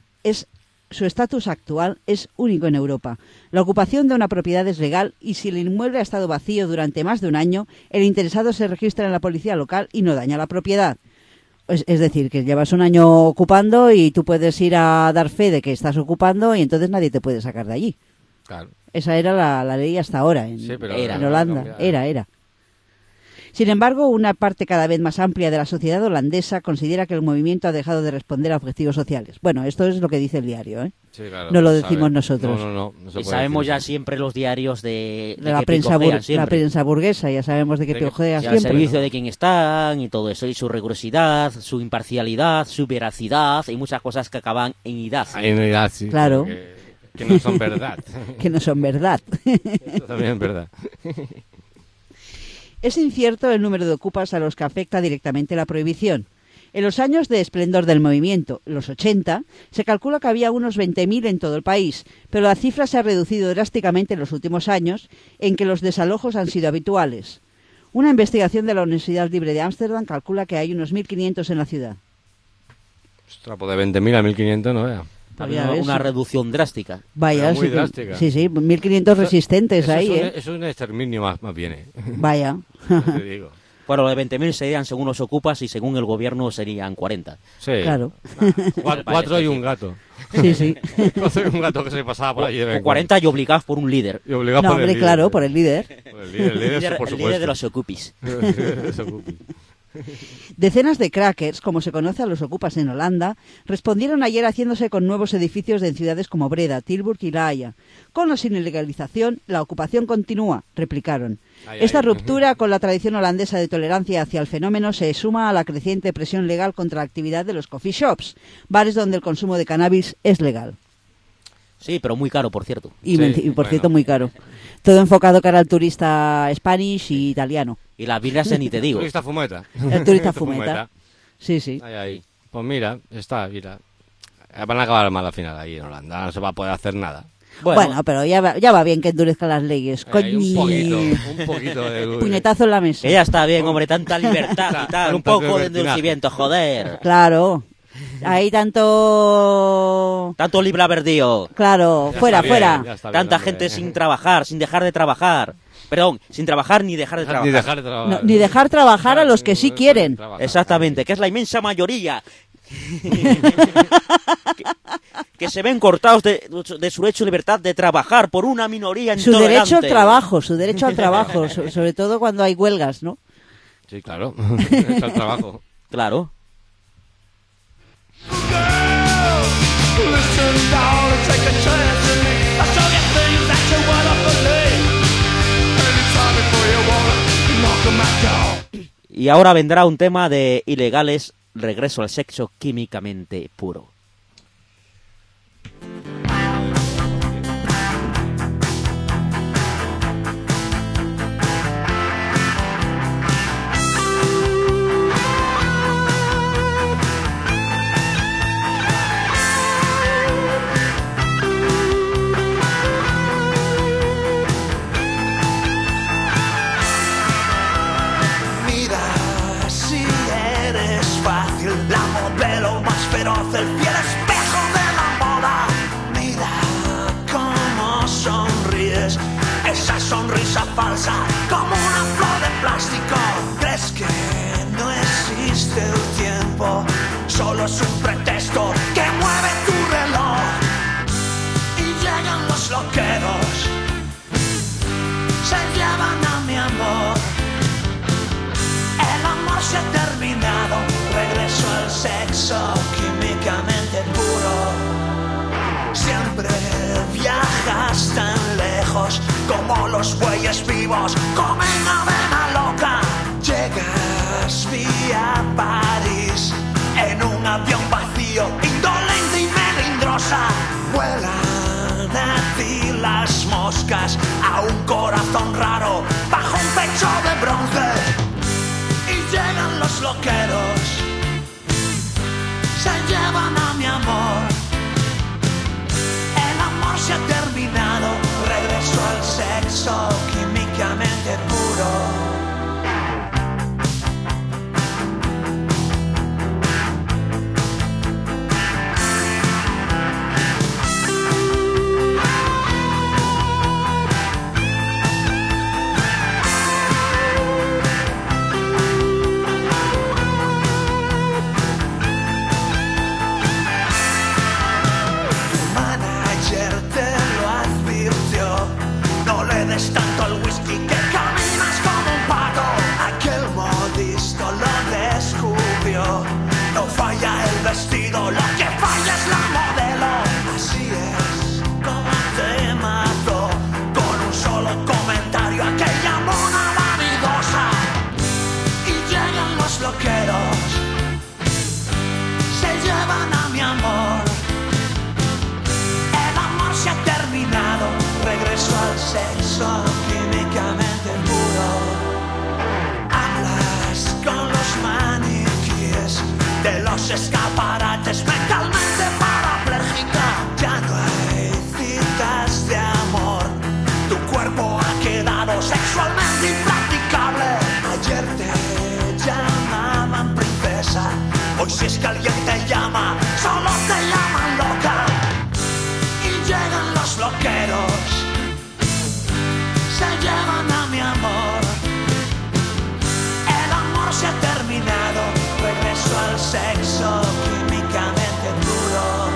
es único en Europa. La ocupación de una propiedad es legal y si el inmueble ha estado vacío durante más de un año, el interesado se registra en la policía local y no daña la propiedad. Es decir, que llevas un año ocupando y tú puedes ir a dar fe de que estás ocupando y entonces nadie te puede sacar de allí. Claro. Esa era la ley hasta ahora en, Sí, pero Era. en Holanda. Era. Sin embargo, una parte cada vez más amplia de la sociedad holandesa considera que el movimiento ha dejado de responder a objetivos sociales. Bueno, esto es lo que dice el diario, ¿eh? Sí, claro. No lo se decimos sabe. nosotros. No se Y puede sabemos decir ya eso. siempre los diarios de La qué prensa, picotean la siempre. prensa burguesa, ya sabemos de qué De que- piojea Y al siempre. servicio de quién están y todo eso, y su rigurosidad, su imparcialidad, su veracidad y muchas cosas que acaban en idad. En realidad, sí. Claro. Que no son verdad. Que no son verdad. Eso también es verdad. Es incierto el número de ocupas a los que afecta directamente la prohibición. En los años de esplendor del movimiento, los 80, se calcula que había unos 20.000 en todo el país, pero la cifra se ha reducido drásticamente en los últimos años, en que los desalojos han sido habituales. Una investigación de la Universidad Libre de Ámsterdam calcula que hay unos 1.500 en la ciudad. Ostras, pues de 20.000 a 1.500 no vea. Ya ves, Una sí. reducción drástica. Vaya, Pero muy sí, drástica. sí, 1.500 resistentes Eso ahí, es ¿eh? Eso es un exterminio más bien, ¿eh? Vaya. Ya te digo. Bueno, de 20.000 serían según los ocupas y según el gobierno serían 40. Sí. Claro. Cuatro y un gato. Sí, sí. 4 y un gato que se pasaba por allí de vez O en 40 y obligados por un líder. cuando. Y obligado No, por el hombre, líder. claro, por el líder. Por el líder, por El supuesto. líder de los ocupis. Eso, Guppy. Decenas de crackers, como se conoce a los ocupas en Holanda, respondieron ayer haciéndose con nuevos edificios en ciudades como Breda, Tilburg y La Haya. Con o sin ilegalización, la ocupación continúa, replicaron. Ay, Esta ay. ruptura con la tradición holandesa de tolerancia hacia el fenómeno se suma a la creciente presión legal contra la actividad de los coffee shops, bares donde el consumo de cannabis es legal. Sí, pero muy caro, por cierto. Y, Sí, y por bueno. cierto, muy caro. Todo enfocado cara al turista Spanish y italiano. Y las birras ni te digo. Turista fumeta. El turista fumeta. Sí, sí. Ahí, ahí. Pues mira, mira. Van a acabar mal al final ahí en Holanda. No se va a poder hacer nada. Bueno, pero ya va bien que endurezcan las leyes. Ahí, Coño. un poquito de... Puñetazo en la mesa. que ya está bien, hombre, tanta libertad y tal. Un Tanto poco de libertinaje. endurecimiento, joder. Claro. Ahí tanto... Tanto libre verdío. Claro, Ya fuera, está bien, fuera. ya está bien, Tanta hombre. gente sin trabajar, sin dejar de trabajar. Perdón, sin trabajar ni dejar de trabajar. Ni dejar de trabajar. No, ni dejar trabajar a los que sí quieren. Trabajar. Exactamente, que es la inmensa mayoría. que se ven cortados de su derecho y libertad de trabajar por una minoría Su derecho al intolerante. trabajo, su derecho al trabajo, sobre todo cuando hay huelgas, ¿no? Sí, claro. Está el trabajo. Claro. Listen down and take a chance in me. I'll show you things that you wanna believe. Anytime before you wanna knock 'em out down. Y ahora vendrá un tema de ilegales, regreso al sexo químicamente puro. Mira, si eres fácil, la modelo más feroz, el fiel espejo de la moda. Mira cómo sonríes, esa sonrisa falsa, como una flor de plástico. ¿Crees que no existe el tiempo? Solo es un pretexto que mueve tu reloj. Y llegan los loqueros, se llevan a mi amor. El amor se ha terminado, regreso al sexo químicamente puro. Siempre amigos comen avena loca. Llegas vía París en un avión vacío, indolente y melindrosa. Vuelan a ti las moscas a un corazón raro bajo un pecho de bronce. Y llegan los loqueros, se llevan a mi amor. El amor se ha terminado, regreso al sexo químicamente puro. Tanto al whisky que caminas como un pato. Aquel modisto lo descubrió. No falla el vestido, lo que falla es la modelo. Así es como te mató con un solo comentario aquella mona vanidosa. Y llegan los loqueros, se llevan a mi amor. El amor se ha terminado, regreso al sexo químicamente puro. Hablas con los maniquíes de los escaparates, mentalmente parapléjica. Ya no hay citas de amor, tu cuerpo ha quedado sexualmente impracticable. Ayer te llamaban princesa, hoy si es que alguien te llama, solo te llaman loca. Y llegan los loqueros, se llevan a mi amor. El amor se ha terminado, regreso al sexo químicamente puro.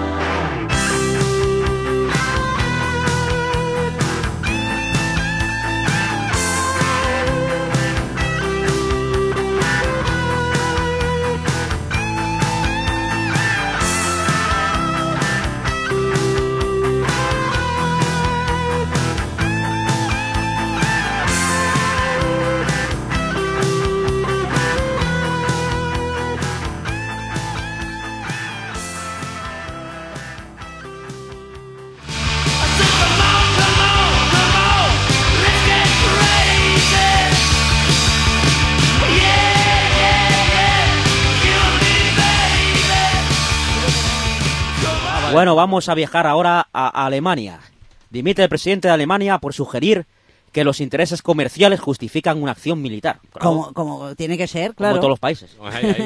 Bueno, vamos a viajar ahora a Alemania. Dimite el presidente de Alemania por sugerir que los intereses comerciales justifican una acción militar. Claro, Como tiene que ser, claro. como todos los países.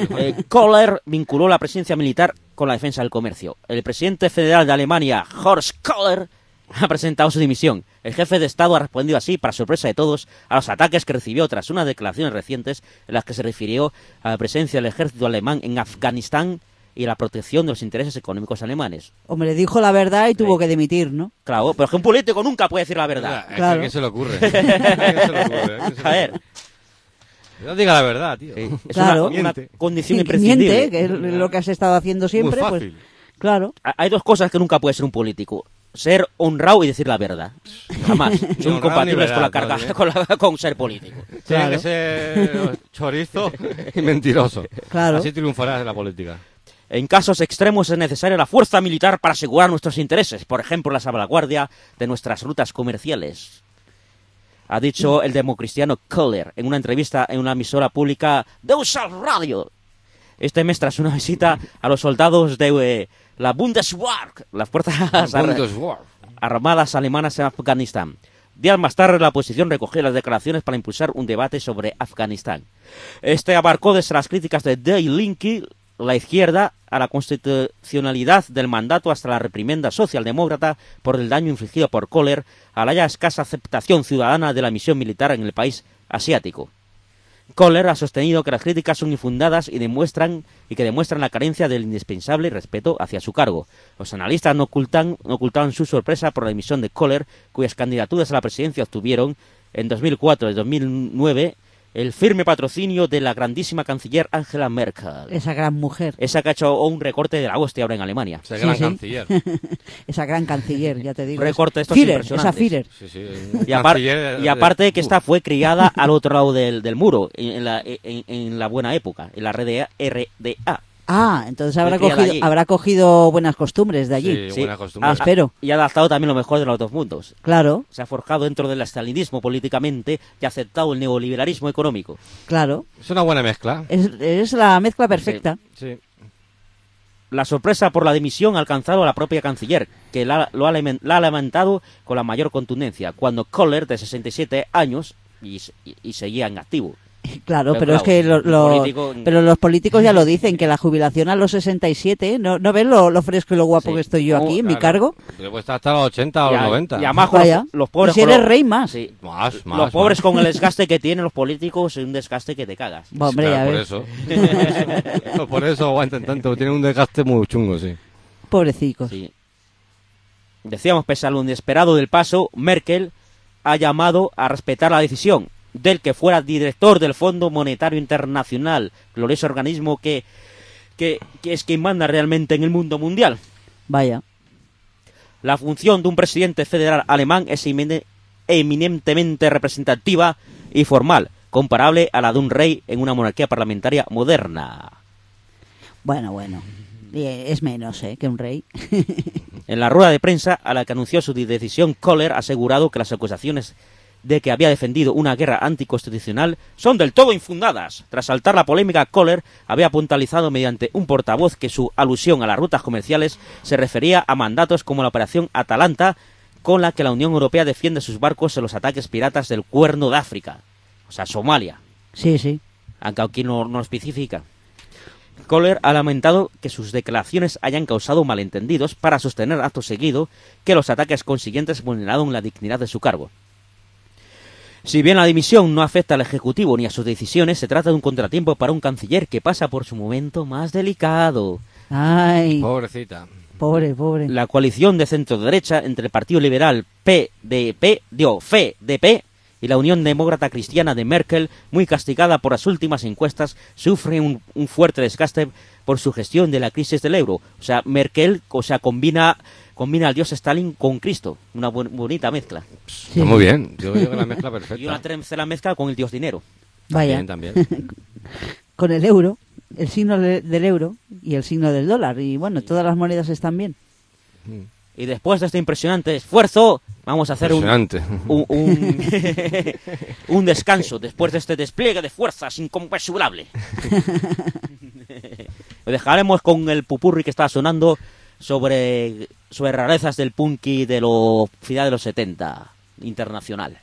Kohler vinculó la presencia militar con la defensa del comercio. El presidente federal de Alemania, Horst Kohler, ha presentado su dimisión. El jefe de Estado ha respondido así, para sorpresa de todos, a los ataques que recibió tras unas declaraciones recientes en las que se refirió a la presencia del ejército alemán en Afganistán y la protección de los intereses económicos alemanes. Hombre, dijo la verdad y tuvo que dimitir, ¿no? Claro, pero es que un político nunca puede decir la verdad. Claro. ¿A qué se le ocurre? ¿A qué se le ocurre? A ver. No diga la verdad, tío. Es Claro. una condición Sí, imprescindible. miente, que es lo que has estado haciendo siempre. Muy Pues, fácil. claro. Hay dos cosas que nunca puede ser un político: ser honrado y decir la verdad. Jamás. Son honrado incompatibles ni con la verdad, carga, con ser político. Tiene Claro. que ser chorizo y mentiroso. Claro. Así triunfarás en la política. En casos extremos es necesaria la fuerza militar para asegurar nuestros intereses, por ejemplo, la salvaguardia de nuestras rutas comerciales. Ha dicho el democristiano Kohler en una entrevista en una emisora pública Deutsche Radio. Este mes, tras una visita a los soldados de la Bundeswehr, las fuerzas armadas alemanas en Afganistán. Días más tarde, la oposición recogió las declaraciones para impulsar un debate sobre Afganistán. Este abarcó desde las críticas de Die Linke, la izquierda, a la constitucionalidad del mandato hasta la reprimenda socialdemócrata por el daño infligido por Kohler a la ya escasa aceptación ciudadana de la misión militar en el país asiático. Kohler ha sostenido que las críticas son infundadas y que demuestran la carencia del indispensable respeto hacia su cargo. Los analistas no ocultaban su sorpresa por la dimisión de Kohler, cuyas candidaturas a la presidencia obtuvieron en 2004 y 2009 el firme patrocinio de la grandísima canciller Angela Merkel. Esa gran mujer. Esa que ha hecho un recorte de la hostia ahora en Alemania. Ese Sí, gran sí. canciller. Esa gran canciller, ya te digo. Recorte estos Führer, impresionantes. esa Führer. Sí, sí. Y aparte que esta fue criada al otro lado del muro, en la buena época, en la RDA. Ah, entonces Fue criada allí. habrá cogido buenas costumbres de allí. Sí, buena costumbre. Espero. Y ha adaptado también lo mejor de los dos mundos. Claro, Se ha forjado dentro del estalinismo políticamente y ha aceptado el neoliberalismo económico. claro. Es una buena mezcla. Es la mezcla perfecta. Sí. La sorpresa por la dimisión ha alcanzado a la propia canciller, que la ha lamentado con la mayor contundencia, cuando Kohler, de 67 años, y seguía en activo. Claro, Pero pero es claro, que el político- pero los políticos ya lo dicen, que la jubilación a los 67, ¿no ves lo fresco y lo guapo Sí. que estoy yo aquí en mi cargo? Pero puede estar hasta los 80 o los 90. Y además con Vaya. los pobres... Y si con eres los- rey, más. Sí. Más. Los pobres con el desgaste que tienen los políticos, es un desgaste que te cagas. Va, hombre, Claro, ya por ves. eso. Por eso aguantan tanto. Tienen un desgaste muy chungo, sí. Pobrecicos. Sí. Decíamos, pese a lo inesperado del paso, Merkel ha llamado a respetar la decisión del que fuera director del Fondo Monetario Internacional, glorioso organismo que es quien manda realmente en el mundo mundial. Vaya. La función de un presidente federal alemán es eminentemente representativa y formal, comparable a la de un rey en una monarquía parlamentaria moderna. Bueno. Es menos, que un rey. En la rueda de prensa a la que anunció su decisión, Kohler ha asegurado que las acusaciones de que había defendido una guerra anticonstitucional son del todo infundadas. Tras saltar la polémica, Kohler había puntualizado mediante un portavoz que su alusión a las rutas comerciales se refería a mandatos como la Operación Atalanta, con la que la Unión Europea defiende sus barcos de los ataques piratas del Cuerno de África, o sea, Somalia, Sí. aunque aquí no especifica. Kohler ha lamentado que sus declaraciones hayan causado malentendidos para sostener acto seguido que los ataques consiguientes vulneraron la dignidad de su cargo. Si bien la dimisión no afecta al Ejecutivo ni a sus decisiones, se trata de un contratiempo para un canciller que pasa por su momento más delicado. Ay, Pobrecita. pobre. La coalición de centro-derecha entre el Partido Liberal FDP y la Unión Demócrata Cristiana de Merkel, muy castigada por las últimas encuestas, sufre un fuerte desgaste por su gestión de la crisis del euro. O sea, Merkel combina al dios Stalin con Cristo. Una bonita mezcla. Sí. Está muy bien. Yo creo que la mezcla Y una perfecta. tercera mezcla con el dios dinero. Vaya. También. Con el euro, el signo del euro y el signo del dólar. Y bueno, todas las monedas están bien. Y después de este impresionante esfuerzo, vamos a hacer Impresionante. un descanso después de este despliegue de fuerzas inconmensurable. Lo dejaremos con el pupurri que está sonando sobre rarezas del punky de los finales de los 70, internacional.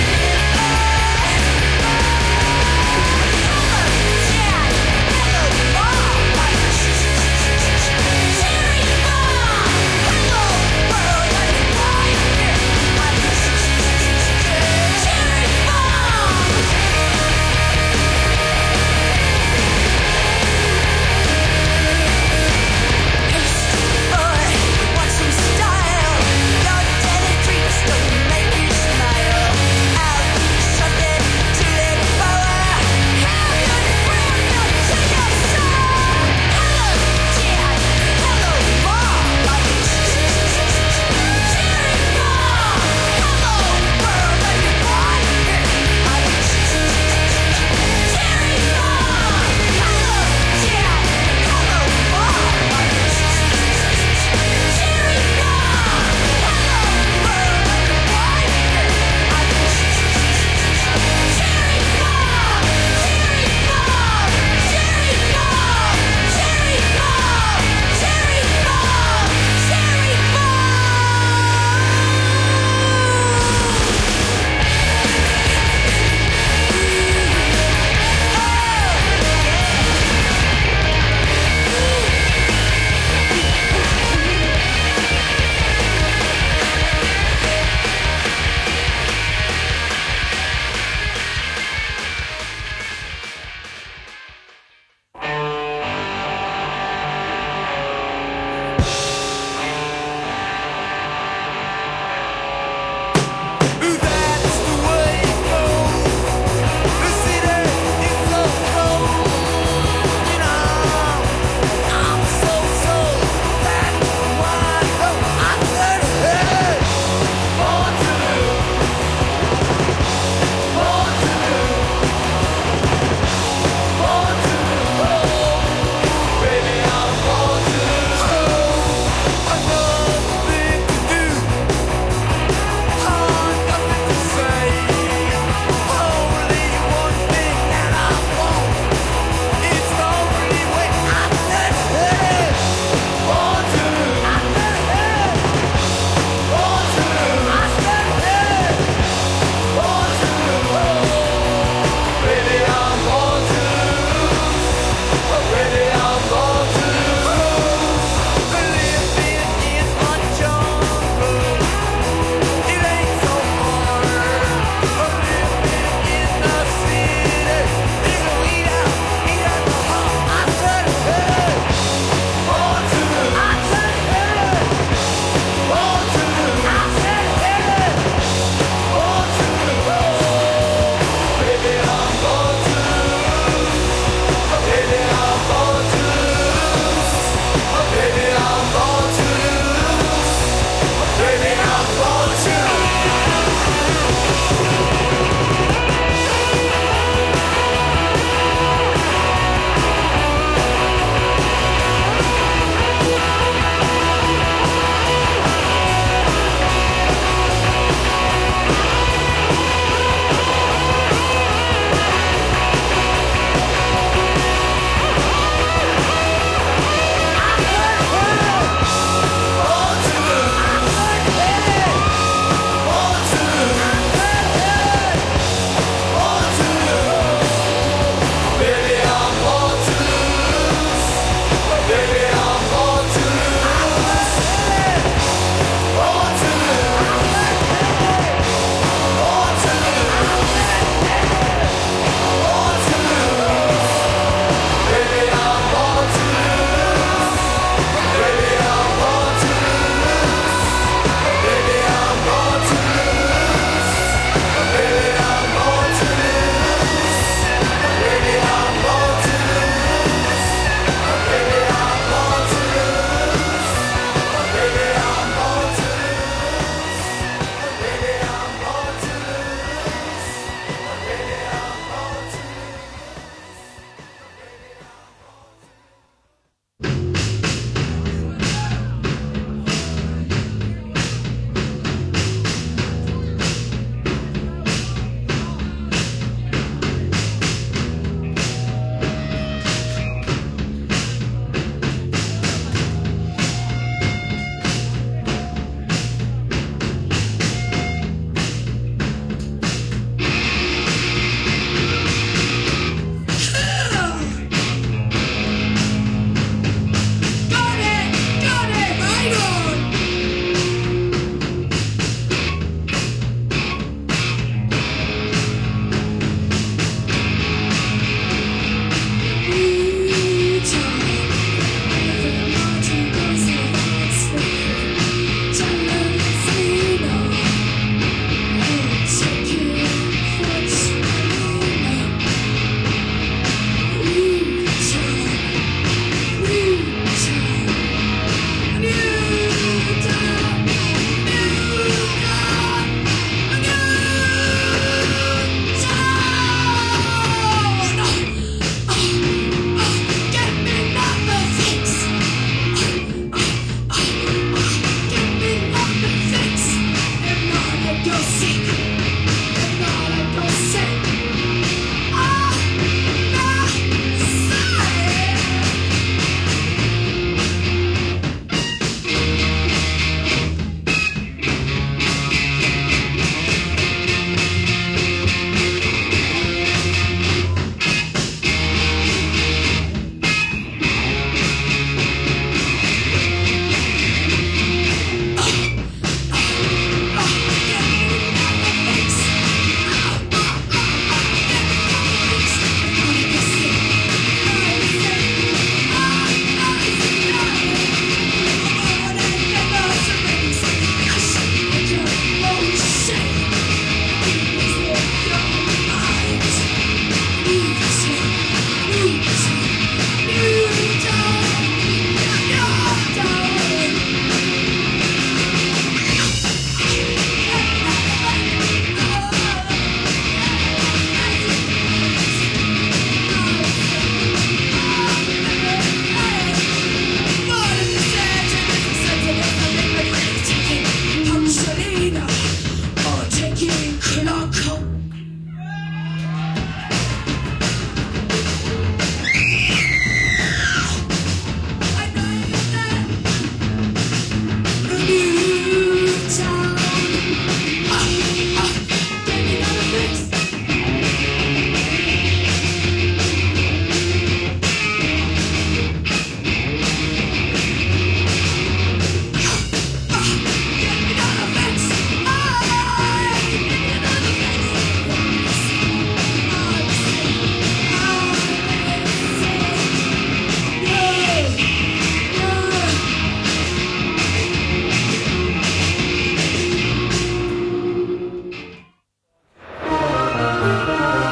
Yeah.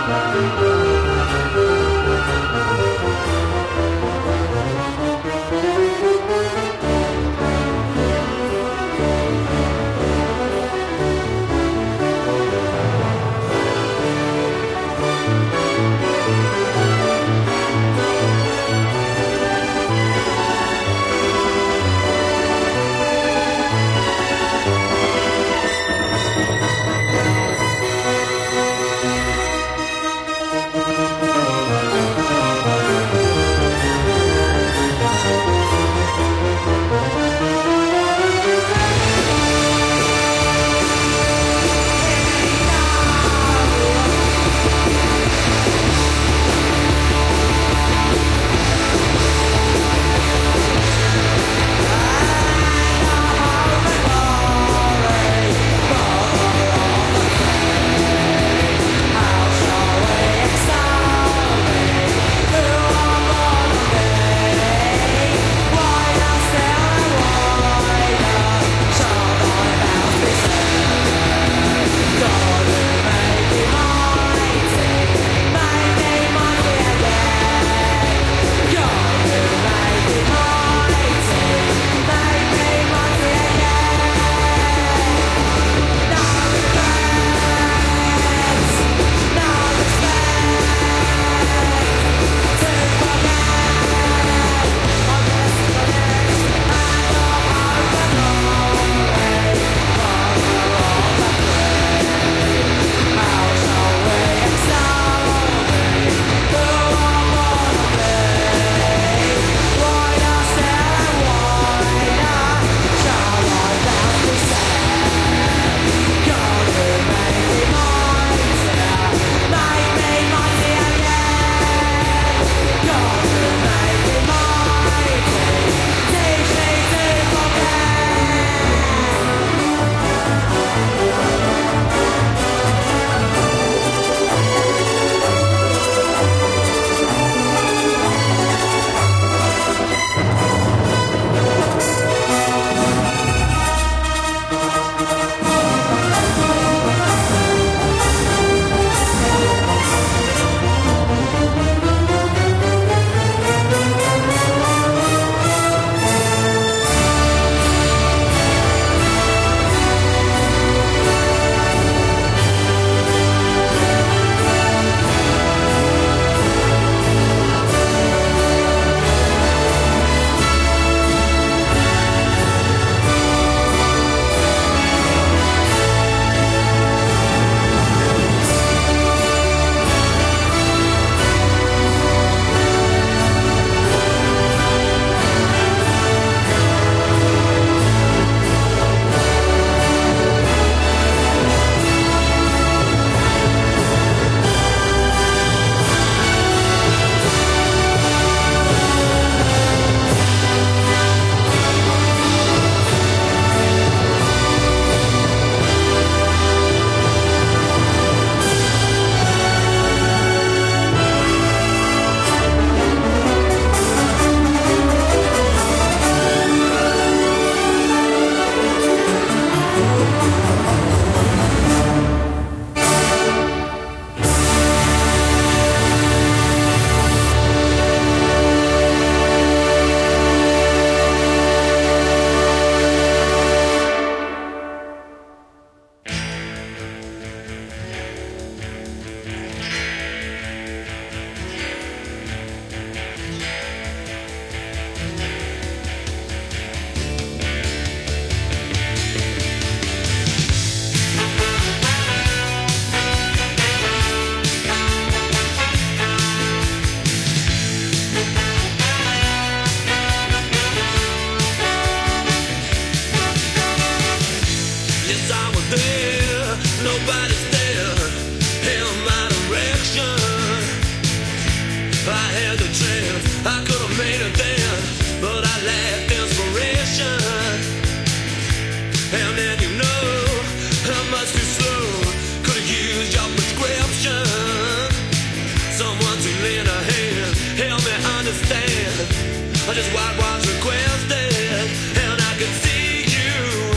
I just was requested, and I can see you,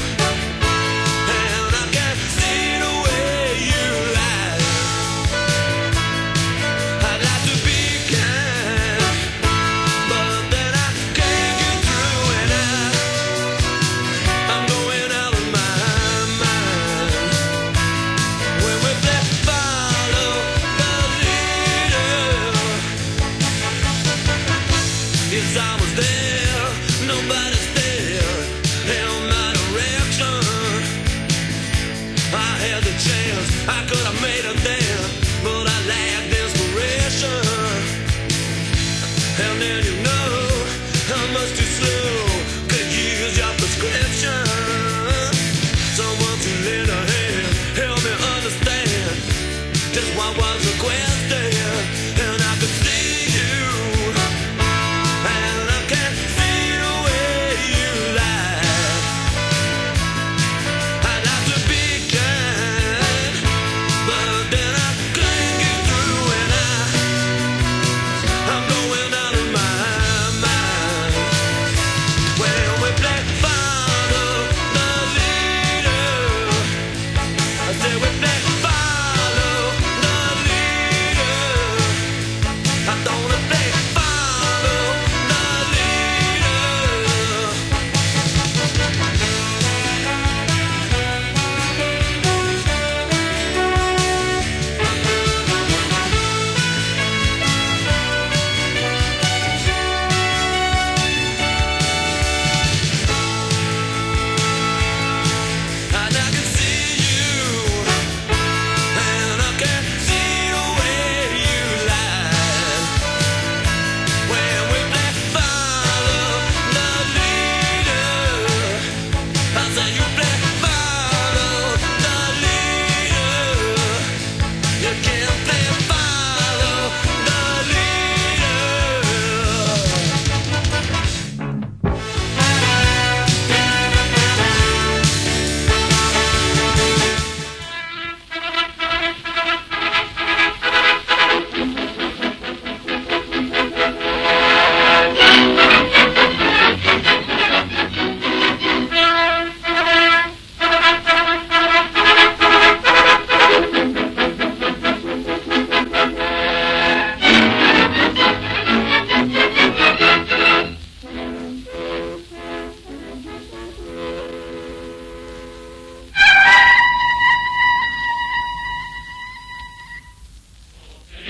and I can see the way you lie.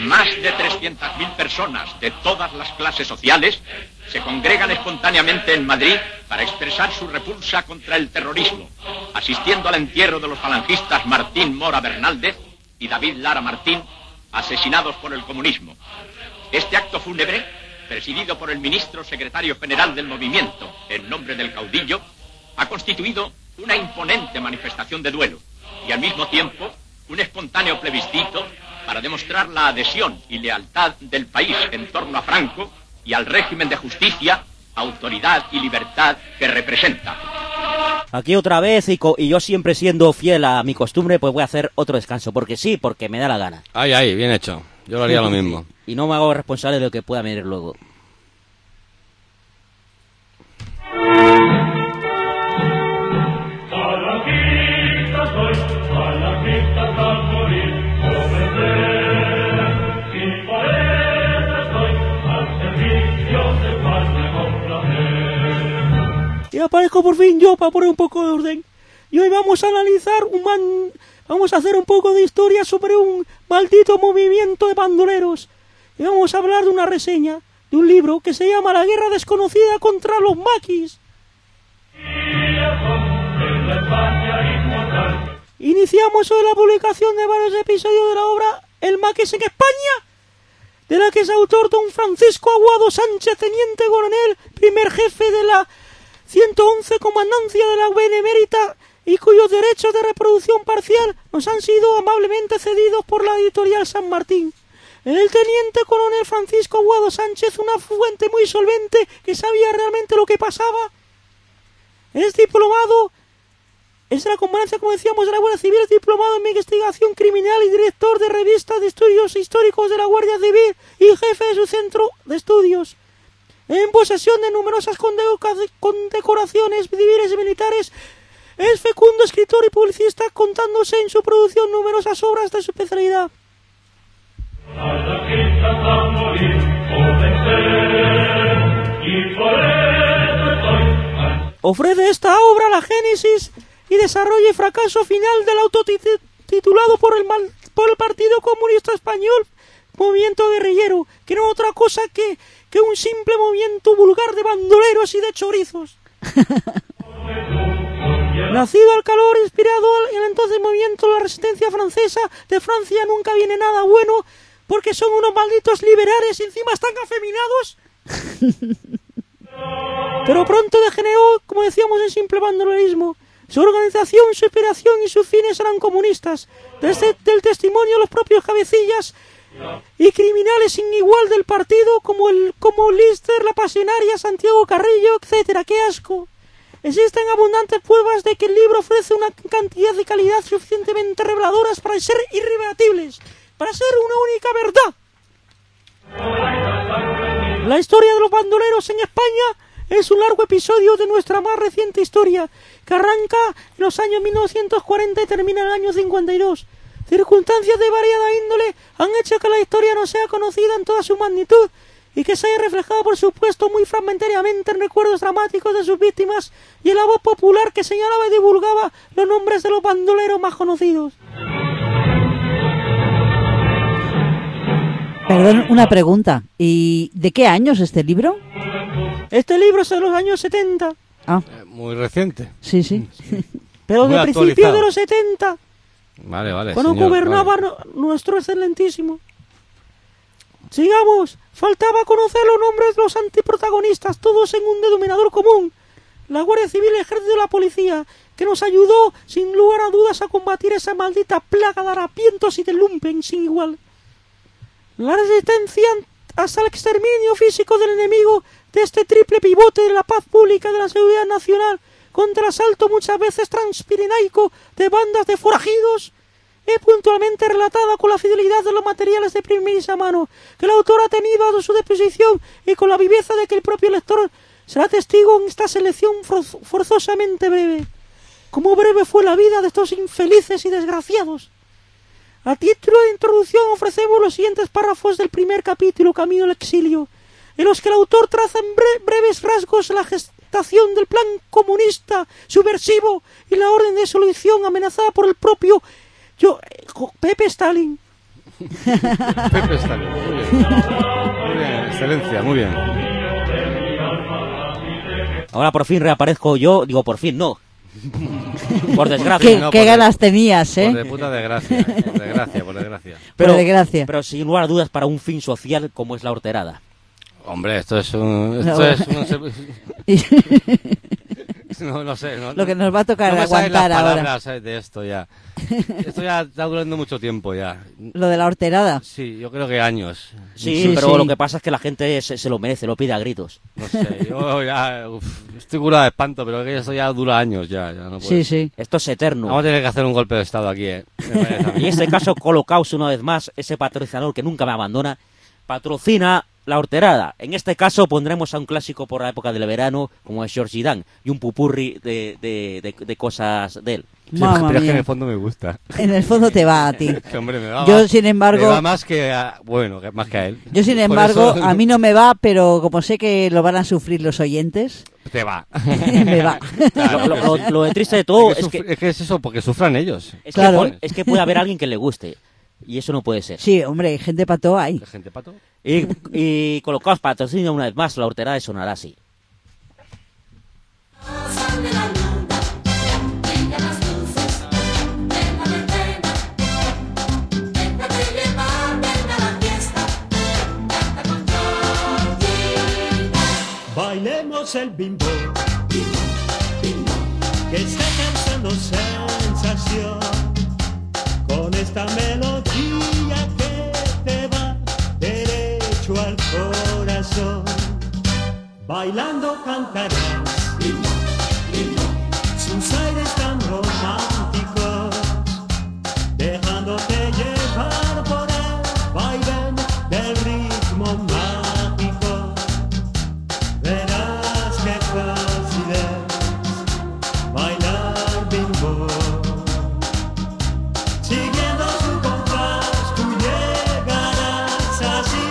Más de 300.000 personas de todas las clases sociales se congregan espontáneamente en Madrid para expresar su repulsa contra el terrorismo, asistiendo al entierro de los falangistas Martín Mora Bernaldez y David Lara Martín, asesinados por el comunismo. Este acto fúnebre, presidido por el ministro secretario general del movimiento, en nombre del caudillo, ha constituido una imponente manifestación de duelo y al mismo tiempo un espontáneo plebiscito para demostrar la adhesión y lealtad del país en torno a Franco y al régimen de justicia, autoridad y libertad que representa. Aquí otra vez, y yo siempre siendo fiel a mi costumbre, pues voy a hacer otro descanso, porque sí, porque me da la gana. Ahí, bien hecho. Yo lo haría lo mismo. Y no me hago responsable de lo que pueda venir luego. Y aparezco por fin yo para poner un poco de orden. Y hoy vamos a analizar vamos a hacer un poco de historia sobre un maldito movimiento de bandoleros. Y vamos a hablar de una reseña de un libro que se llama La guerra desconocida contra los maquis. Iniciamos hoy la publicación de varios episodios de la obra El maquis en España, de la que es autor don Francisco Aguado Sánchez, teniente coronel, primer jefe de la 111 Comandancia de la Benemérita, y cuyos derechos de reproducción parcial nos han sido amablemente cedidos por la editorial San Martín. El teniente coronel Francisco Aguado Sánchez, una fuente muy solvente que sabía realmente lo que pasaba, es diplomado, es de la Comandancia, como decíamos, de la Guardia Civil, es diplomado en investigación criminal y director de revistas de estudios históricos de la Guardia Civil y jefe de su centro de estudios. En posesión de numerosas condecoraciones civiles y militares, es fecundo escritor y publicista, contándose en su producción numerosas obras de su especialidad. Ofrece esta obra la génesis y desarrollo y fracaso final del autotitulado por el Partido Comunista Español movimiento guerrillero, que no es otra cosa que un simple movimiento vulgar de bandoleros y de chorizos. Nacido al calor, inspirado en el entonces movimiento de la resistencia francesa, de Francia nunca viene nada bueno, porque son unos malditos liberales y encima están afeminados. Pero pronto degeneró, como decíamos, en simple bandolerismo. Su organización, su inspiración y sus fines eran comunistas. Desde el testimonio de los propios cabecillas y criminales sin igual del partido, como Lister, La Pasionaria, Santiago Carrillo, etcétera. ¡Qué asco! Existen abundantes pruebas de que el libro ofrece una cantidad de calidad suficientemente reveladoras para ser irrebatibles, para ser una única verdad. La historia de los bandoleros en España es un largo episodio de nuestra más reciente historia, que arranca en los años 1940 y termina en el año 52. Circunstancias de variada índole han hecho que la historia no sea conocida en toda su magnitud y que se haya reflejado, por supuesto, muy fragmentariamente en recuerdos dramáticos de sus víctimas y en la voz popular que señalaba y divulgaba los nombres de los bandoleros más conocidos. Perdón, una pregunta. ¿Y de qué año es este libro? Este libro es de los años 70. Ah. Muy reciente. Sí, sí. Pero Muy de principios actualizado. de los 70. Vale, Cuando señor, gobernaba vale. nuestro excelentísimo. Sigamos. Faltaba conocer los nombres de los antiprotagonistas, todos en un denominador común: la Guardia Civil, el Ejército y la Policía, que nos ayudó sin lugar a dudas a combatir esa maldita plaga de harapientos y de lumpen sin igual. La resistencia hasta el exterminio físico del enemigo de este triple pivote de la paz pública y de la seguridad nacional contra el asalto muchas veces transpirenaico de bandas de forajidos es puntualmente relatada con la fidelidad de los materiales de primerísima mano que el autor ha tenido a su disposición y con la viveza de que el propio lector será testigo en esta selección forzosamente breve. Cómo breve fue la vida de estos infelices y desgraciados. A título de introducción ofrecemos los siguientes párrafos del primer capítulo, Camino al exilio, en los que el autor traza en breves rasgos la gestación del plan comunista subversivo y la orden de solución amenazada por el propio Pepe Stalin. Pepe Stalin, muy bien. Muy bien, excelencia, muy bien. Ahora por fin reaparezco yo, digo por fin, no. Por desgracia. ¿Qué, no, qué por ganas tenías, Por de eh? puta desgracia, por desgracia, por desgracia. Por desgracia. Pero sin lugar a dudas para un fin social como es la horterada. Hombre, esto es un... No sé. Lo que nos va a tocar no me salen las aguantar ahora. palabras de esto ya. Esto ya está durando mucho tiempo ya. Lo de la horterada. Sí, yo creo que años. Sí, Sí, pero sí. lo que pasa es que la gente se lo merece, lo pide a gritos. No sé, yo ya... estoy curado de espanto, pero es que esto ya dura años ya no puedo. Sí, sí. Esto es eterno. Vamos a tener que hacer un golpe de estado aquí, Me parece a mí. Y en este caso, Colocaus, una vez más, ese patrocinador que nunca me abandona, patrocina la horterada. En este caso pondremos a un clásico por la época del verano, como es Georgie Dan, y un pupurri de cosas de él. Sí, Mamma pero es que en mía. el fondo me gusta. En el fondo te va a ti. Que hombre, me va Yo, más- sin embargo- me va más que a, bueno, más que a él. Yo, sin Por embargo, eso- a mí no me va, pero como sé que lo van a sufrir los oyentes, te va. me va. Claro, Lo de triste de todo es, es que, es eso, porque sufran ellos. Claro. es que puede haber alguien que le guste. Y eso no puede ser. Sí, hombre, gente pato hay. La gente pato. Y Colocaus patrocina una vez más la horterada de sonará así. Sale la luna, brillan las luces, venga, déjate llevar, venga a la fiesta, canta con Georgina. Bailemos el bimbo, que está causando sensación con esta melodía que te va derecho al corazón. Bailando cantarás sus aires tan románticos, dejándote llevar por el vaivén del ritmo mágico. Verás qué fácil es bailar bimbo. Siguiendo su compás, tú llegarás así.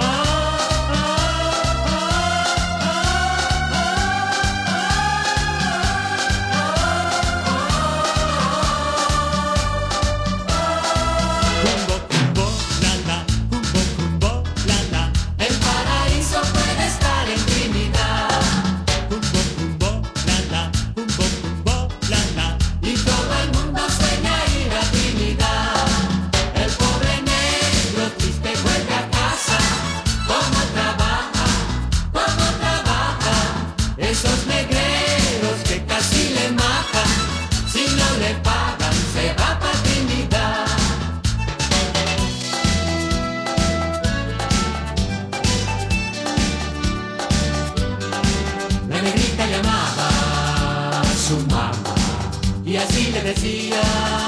Cumbo, cumbo, la la. El paraíso puede estar en Trinidad Cumbo, la la. y todo el mundo sueña ir a Trinidad. El pobre negro triste vuelve a casa. ¿Cómo trabaja? Esos negreros que casi le matan. Si no le pagan, se va pa' Trinidad. La negrita llamaba a su mamá y así le decía: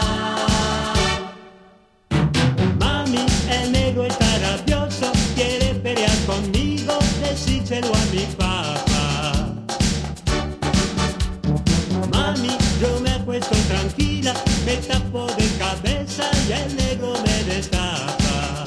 Mami, el negro está rabioso, quiere pelear conmigo, decírselo a mi papá. Mami, yo me acuesto tranquila, me tapo de cabeza y el negro me destapa.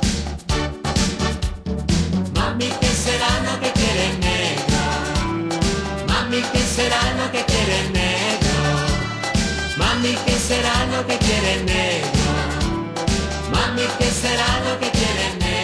Mami, ¿qué será lo que quiere el negro? Mami, ¿qué será lo que quiere el negro? Mami, ¿qué será lo que quiere el negro? Mami, ¿qué será lo que quiere el negro?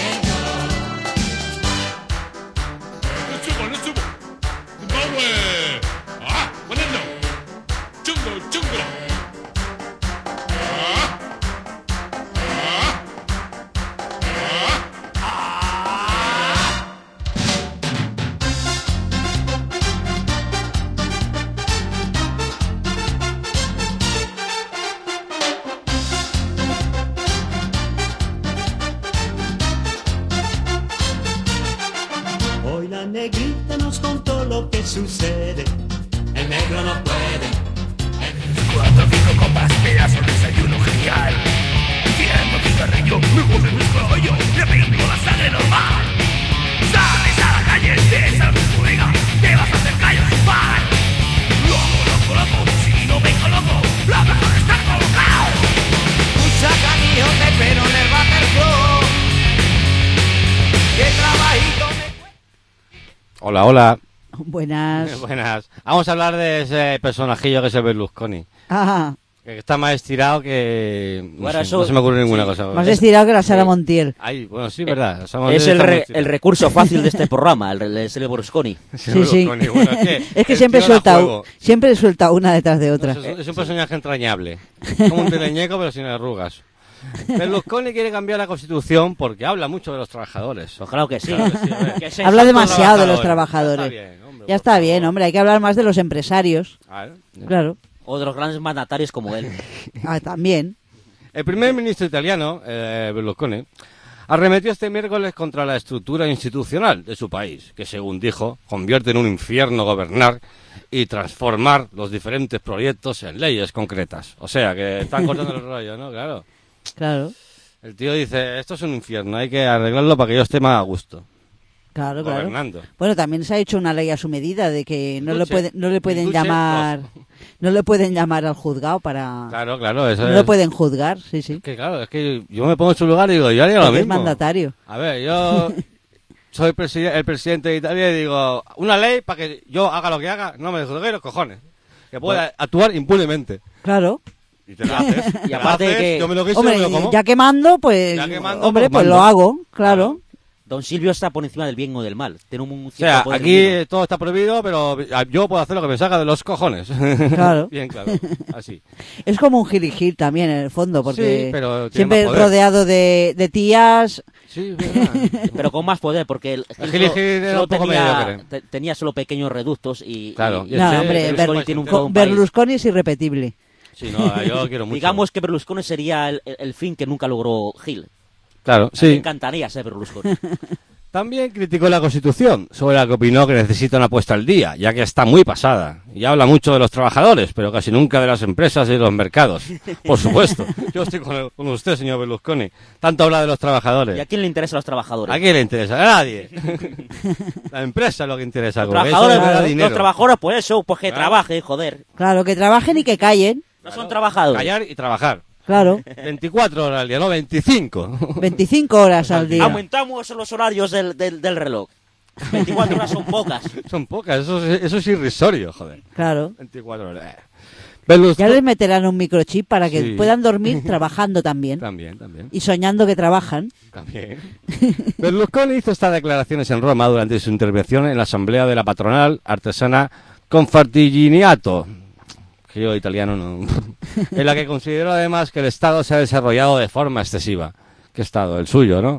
Hoy la negrita nos contó lo que sucede. El negro no puede. Hola, hola. Buenas. Buenas. Vamos a hablar de ese personajillo que es el Berlusconi. Ah, Que está más estirado que... No, Bueno, sé, eso- no se me ocurre ninguna cosa. Más estirado que la Sara Montiel. Ay, bueno, sí, verdad. Es el recurso fácil de este programa, el de Silvio Berlusconi. Sí, sí. Bueno, Es que el siempre tío da suelta, juego. siempre suelta una detrás de otra. Es un personaje entrañable. Como un teleñeco, pero sin arrugas. Berlusconi quiere cambiar la Constitución porque habla mucho de los trabajadores. Pues claro que sí. Claro que sí, a ver. Que se- Habla Santos demasiado de los trabajadores. trabajadores. Ya está bien, hombre, hay que hablar más de los empresarios. A ver. Claro. O de los grandes mandatarios como él. Ah, también. El primer ministro italiano, Berlusconi, arremetió este miércoles contra la estructura institucional de su país, que según dijo, convierte en un infierno gobernar y transformar los diferentes proyectos en leyes concretas. O sea, que están cortando el rollo, ¿no? Claro. Claro. El tío dice, esto es un infierno, hay que arreglarlo para que yo esté más a gusto. Claro, claro. Gobernando. Bueno, también se ha hecho una ley a su medida de que no le pueden Duce, llamar, no le pueden llamar al juzgado para, Claro, claro, eso no es... le pueden juzgar, sí, sí. Que claro, es que yo me pongo en su lugar y digo, yo haría lo Porque es mismo. mandatario. A ver, yo soy el presidente de Italia y digo, una ley para que yo haga lo que haga, no me juzguéis los cojones. Que pueda actuar impunemente. Claro. Y te la haces. Y aparte de que- yo me lo guiso y Hombre, me lo como. ya que mando, pues, Ya que mando, hombre, pues pues lo mando. hago, claro. Don Silvio está por encima del bien o del mal. Tiene un O cierto sea, poder aquí divino. todo está prohibido, pero yo puedo hacer lo que me salga de los cojones. Claro. Bien claro, así. Es como un giligil también, en el fondo, porque Sí, pero tiene siempre más poder. rodeado de tías. Sí, es verdad. Pero con más poder, porque el Gil era un poco mediocre. tenía solo pequeños reductos y... Claro. y- Y No, este- hombre, Berlusconi tiene un todo un país. Berlusconi es irrepetible. Sí, no, yo quiero mucho. Digamos que Berlusconi sería el fin que nunca logró Gil. Claro, Me sí. encantaría ser Berlusconi. También criticó la Constitución, sobre la que opinó que necesita una puesta al día, ya que está muy pasada. Y habla mucho de los trabajadores, pero casi nunca de las empresas y de los mercados. Por supuesto. Yo estoy con usted, señor Berlusconi. Tanto habla de los ¿Y trabajadores. a quién le interesan los trabajadores? ¿A quién le interesa? A nadie. La empresa es lo que interesa. Los porque eso trabajadores, le da los dinero. trabajadores, pues eso, pues que Claro. trabajen, joder. Claro, que trabajen y que callen. No son trabajadores. Callar y trabajar. Claro, 24 horas al día, no 25. 25 horas al día. Aumentamos los horarios del reloj. 24 horas son pocas. Son pocas, eso es irrisorio, joder. Claro. 24 horas. Berlusconi- Ya les meterán un microchip para que Sí. puedan dormir trabajando también. También. Y soñando que trabajan. También. Berlusconi hizo estas declaraciones en Roma durante su intervención en la asamblea de la patronal artesana Confartigianato, que yo italiano no, en la que consideró además que el Estado se ha desarrollado de forma excesiva. ¿Qué Estado? El suyo, ¿no?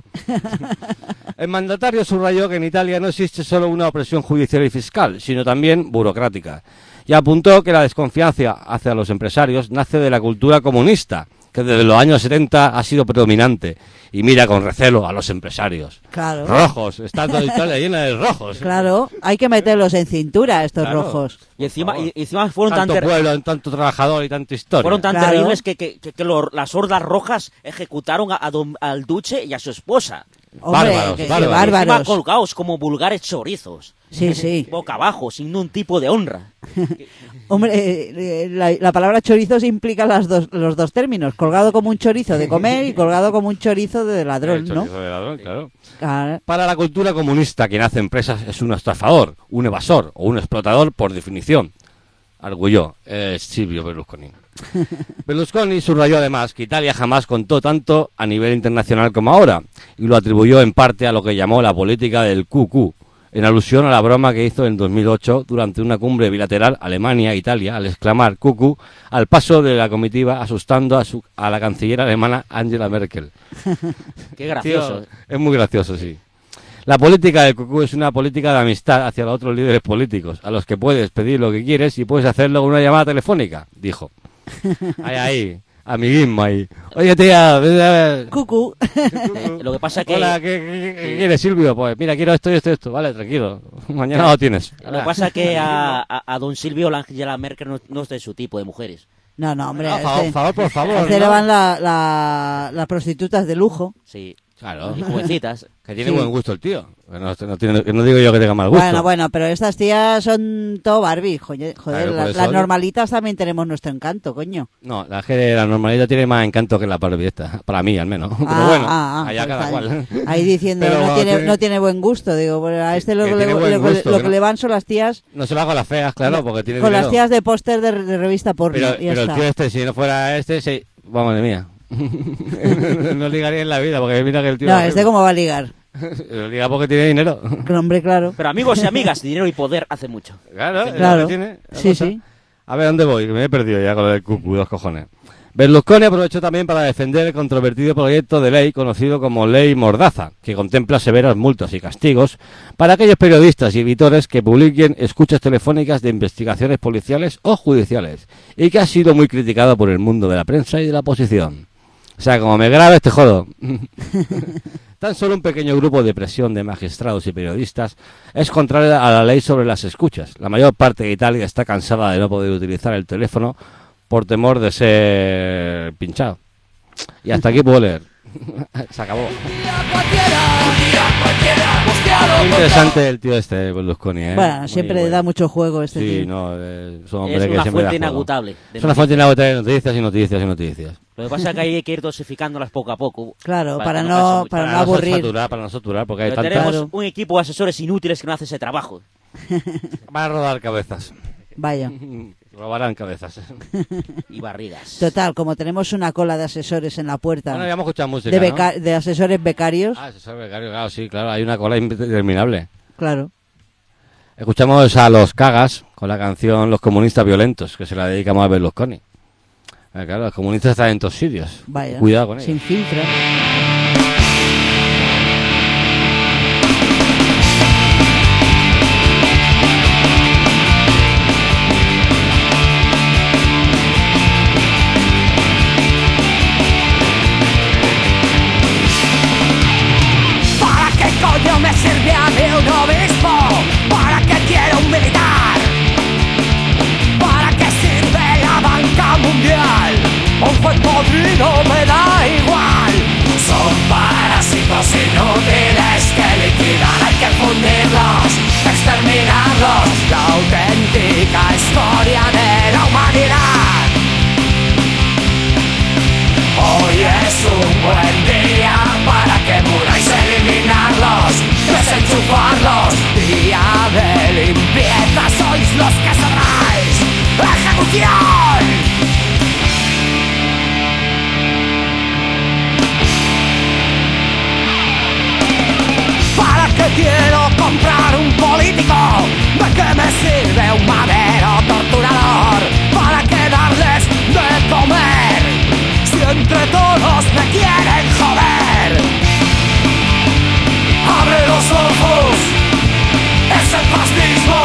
El mandatario subrayó que en Italia no existe solo una opresión judicial y fiscal, sino también burocrática. Y apuntó que la desconfianza hacia los empresarios nace de la cultura comunista, que desde los años 70 ha sido predominante, y mira con recelo a los empresarios. Claro. Rojos, está toda Italia llena de rojos. Claro, hay que meterlos en cintura, estos Claro. rojos. Y encima, Por favor. y encima fueron Tanto tan, pueblo, tanto trabajador y tanta historia. fueron tan Claro. terribles que las hordas rojas ejecutaron al duce y a su esposa. Hombre, Bárbaros, que bárbaros. Encima bárbaros. colgados como vulgares chorizos. Sí, sí. Boca abajo, sin ningún tipo de honra. Hombre, la palabra chorizos implica los dos términos. Colgado como un chorizo de comer y colgado como un chorizo de ladrón, El ¿no? chorizo de ladrón, claro. Claro. Para la cultura comunista, quien hace empresas es un estafador, un evasor o un explotador por definición, arguyó Silvio Berlusconi. Berlusconi subrayó además que Italia jamás contó tanto a nivel internacional como ahora, y lo atribuyó en parte a lo que llamó la política del QQ, en alusión a la broma que hizo en 2008 durante una cumbre bilateral Alemania-Italia al exclamar QQ al paso de la comitiva, asustando a la canciller alemana Angela Merkel. Qué gracioso. Tío, es muy gracioso, sí. La política del QQ es una política de amistad hacia los otros líderes políticos, a los que puedes pedir lo que quieres y puedes hacerlo con una llamada telefónica, dijo. Ahí, amiguismo ahí. Oye, tía, ven a ver. Cucu. Lo que pasa que... Hola, ¿qué quieres, Silvio? Pues mira, quiero esto y esto y esto. Vale, tranquilo. Mañana lo tienes. Lo que pasa es que a don Silvio la Angela Merkel no es de su tipo de mujeres. No, hombre. Por favor, por favor. Este le ¿no? van las prostitutas de lujo. Sí. Claro. Y jovencitas. Que tiene Sí. buen gusto el tío. No digo yo que tenga mal gusto. Bueno, pero estas tías son todo Barbie, joder, Claro, por eso las yo- normalitas también tenemos nuestro encanto, coño. No, la normalidad tiene más encanto que la Barbie esta. Para mí, al menos. Pero bueno, allá pues cada vale. cual. Ahí diciendo, Pero no tiene buen gusto, digo, pues a este lo que que, tiene buen gusto, lo que que no- le van son las tías No se lo hago a las feas, claro, porque tiene con las dinero. tías de póster de revista porno, Pero, ya pero el está. tío este, si no fuera este, sí. Vamos, de mía. No ligaría en la vida, porque mira que el tío... No, este cómo va a ligar. Lo liga porque tiene dinero. Hombre, claro. Pero amigos y amigas, dinero y poder hace mucho. Claro, es lo Claro. que tiene. la Sí, cosa. sí. A ver, ¿dónde voy? Que me he perdido ya con lo del cucu, dos cojones. Berlusconi aprovechó también para defender el controvertido proyecto de ley conocido como Ley Mordaza, que contempla severas multas y castigos para aquellos periodistas y editores que publiquen escuchas telefónicas de investigaciones policiales o judiciales, y que ha sido muy criticado por el mundo de la prensa y de la oposición. O sea, como me grabes, te jodo. Tan solo un pequeño grupo de presión de magistrados y periodistas es contrario a la ley sobre las escuchas. La mayor parte de Italia está cansada de no poder utilizar el teléfono por temor de ser pinchado. Y hasta aquí puedo leer. Se acabó. Muy interesante el tío este, Berlusconi, ¿eh? Bueno, Muy siempre bueno. da mucho juego este Sí, tío. no, es un hombre Es que una siempre da fuente juego. inagotable. de Es una fuente inagotable de noticias y noticias y noticias. Lo que pasa es que hay que ir dosificándolas poco a poco. Claro, para que no, canse mucho. para no aburrir. Para no saturar, porque hay Pero tantas... tenemos un equipo de asesores inútiles que no hace ese trabajo. Van a rodar cabezas. Vaya. Robarán cabezas. Y barrigas. Total, como tenemos una cola de asesores en la puerta, Bueno, ya hemos escuchado música, de, ¿no? de asesores becarios, Ah, asesor becario, claro, sí, claro. Hay una cola interminable. claro. Escuchamos a Los Cagas con la canción Los Comunistas Violentos, que se la dedicamos a Berlusconi. Claro, los comunistas están en todos sitios. Vaya. Cuidado con ellos. Sin filtro. ¿Para qué coño me sirve a mí un obispo? ¿Para qué quiero un militar? ¿Para qué sirve la banca mundial? Un juez podrido me da igual. Son parásitos inútiles que liquidan, hay que fundirlos, exterminarlos. La auténtica historia de la humanidad. Hoy es un buen día para que muráis, eliminarlos, desenchufarlos. Día de limpieza, sois los que sabráis. ¡Ejecución! ¿Para qué quiero comprar un político? ¿De qué me sirve un madero torturador? ¿Para qué darles de comer? Si entre todos me quieren joder. Abre los ojos, es el fascismo.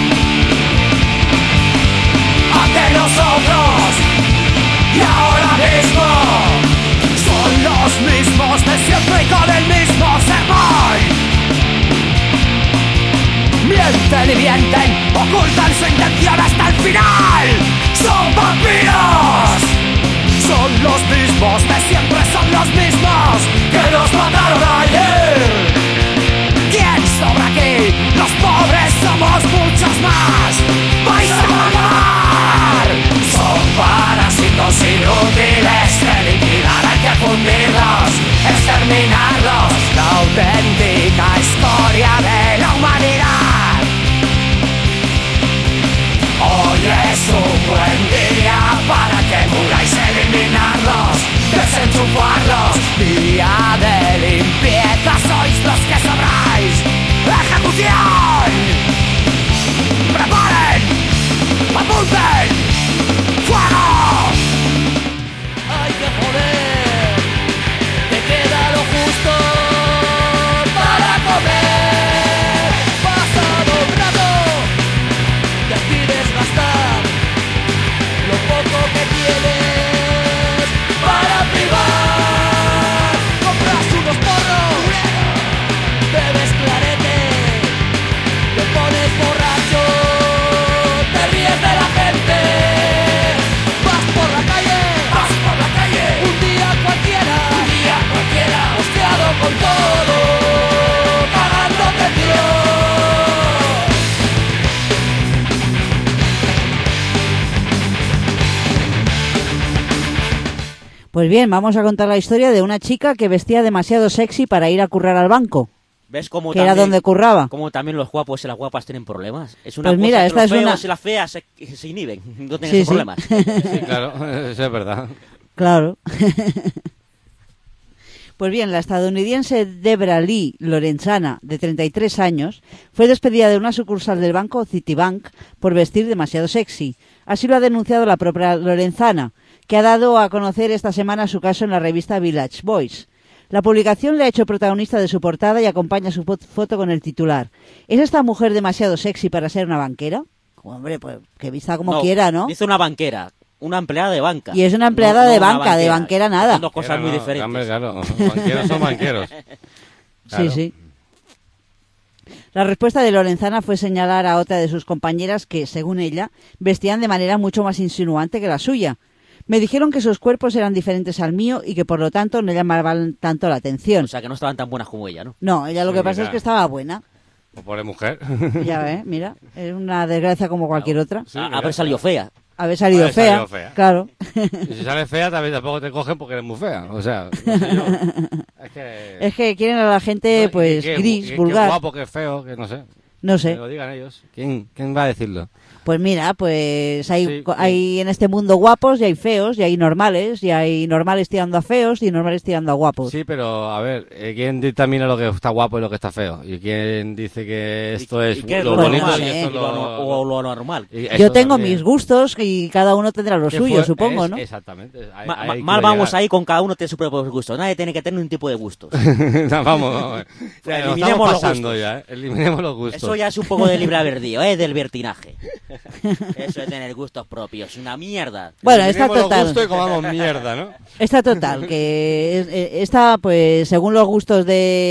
Ante nosotros y ahora mismo. Son los mismos de siempre y con el mismo sermón. Mienten y mienten, ocultan su intención hasta el final. Son vampiros. Son los mismos de siempre, son los mismos que nos mataron ayer. ¿Quién sobra aquí? Los pobres somos muchos más. ¡Vais a pagar! Son parásitos inútiles que liquidar, hay que fundirlos, exterminarlos. La auténtica historia de la humanidad. Hoy es Pues bien, vamos a contar la historia de una chica que vestía demasiado sexy para ir a currar al banco, ¿Ves cómo que era donde curraba. cómo también los guapos y las guapas tienen problemas? Es una Pues cosa mira, que esta los es una- feos y las feas se inhiben, no tienen Sí, esos sí. problemas. Sí, claro, eso es verdad. Claro. Pues bien, la estadounidense Debra Lee Lorenzana, de 33 años, fue despedida de una sucursal del banco Citibank por vestir demasiado sexy. Así lo ha denunciado la propia Lorenzana, que ha dado a conocer esta semana su caso en la revista Village Voice. La publicación le ha hecho protagonista de su portada y acompaña su foto con el titular. ¿Es esta mujer demasiado sexy para ser una banquera? Hombre, pues que vista como quiera, ¿no? Dice una banquera, una empleada de banca. Y es una empleada de una banca, de banquera nada. Son dos cosas muy diferentes. Hombre, claro, banqueros son banqueros. Claro. Sí, sí. La respuesta de Lorenzana fue señalar a otra de sus compañeras que, según ella, vestían de manera mucho más insinuante que la suya. Me dijeron que sus cuerpos eran diferentes al mío y que por lo tanto no llamaban tanto la atención. O sea, que no estaban tan buenas como ella, ¿no? No, ella lo Sí, que pasa mira. es que estaba buena. O pobre mujer. Ya ves, mira, es una desgracia como cualquier otra. Sí, Haber salido fea. Haber salido Haber fea, salido fea. claro. Y si sale fea, también tampoco te cogen porque eres muy fea. O sea, no sé yo. Es que... Es que quieren a la gente, No, pues, qué- gris, qué vulgar. guapo, qué feo, que no sé. No Que sé. lo digan ellos. ¿Quién va a decirlo? Pues mira, pues hay, Sí, hay en este mundo guapos y hay feos y hay normales y hay normales tirando a feos y normales tirando a guapos. Sí, pero a ver, ¿quién dictamina lo que está guapo y lo que está feo? ¿Y quién dice que esto es ¿Y qué es lo lo bonito normal, y esto es o lo normal? y Yo eso tengo también. mis gustos y cada uno tendrá lo Que suyo, fue- supongo, es- ¿no? Exactamente. Mal vamos ahí con cada uno tiene su propio gusto. Nadie tiene que tener un tipo de gustos. No, vamos. Ya, nos Eliminemos estamos los pasando gustos. ya, ¿eh? Eliminemos los gustos. Eso ya es un poco de libre albedrío, del vertinaje. Eso de tener gustos propios, una mierda. Bueno, está Eliminemos los total. gustos y comamos mierda, ¿no? Está total, que está, pues, según los gustos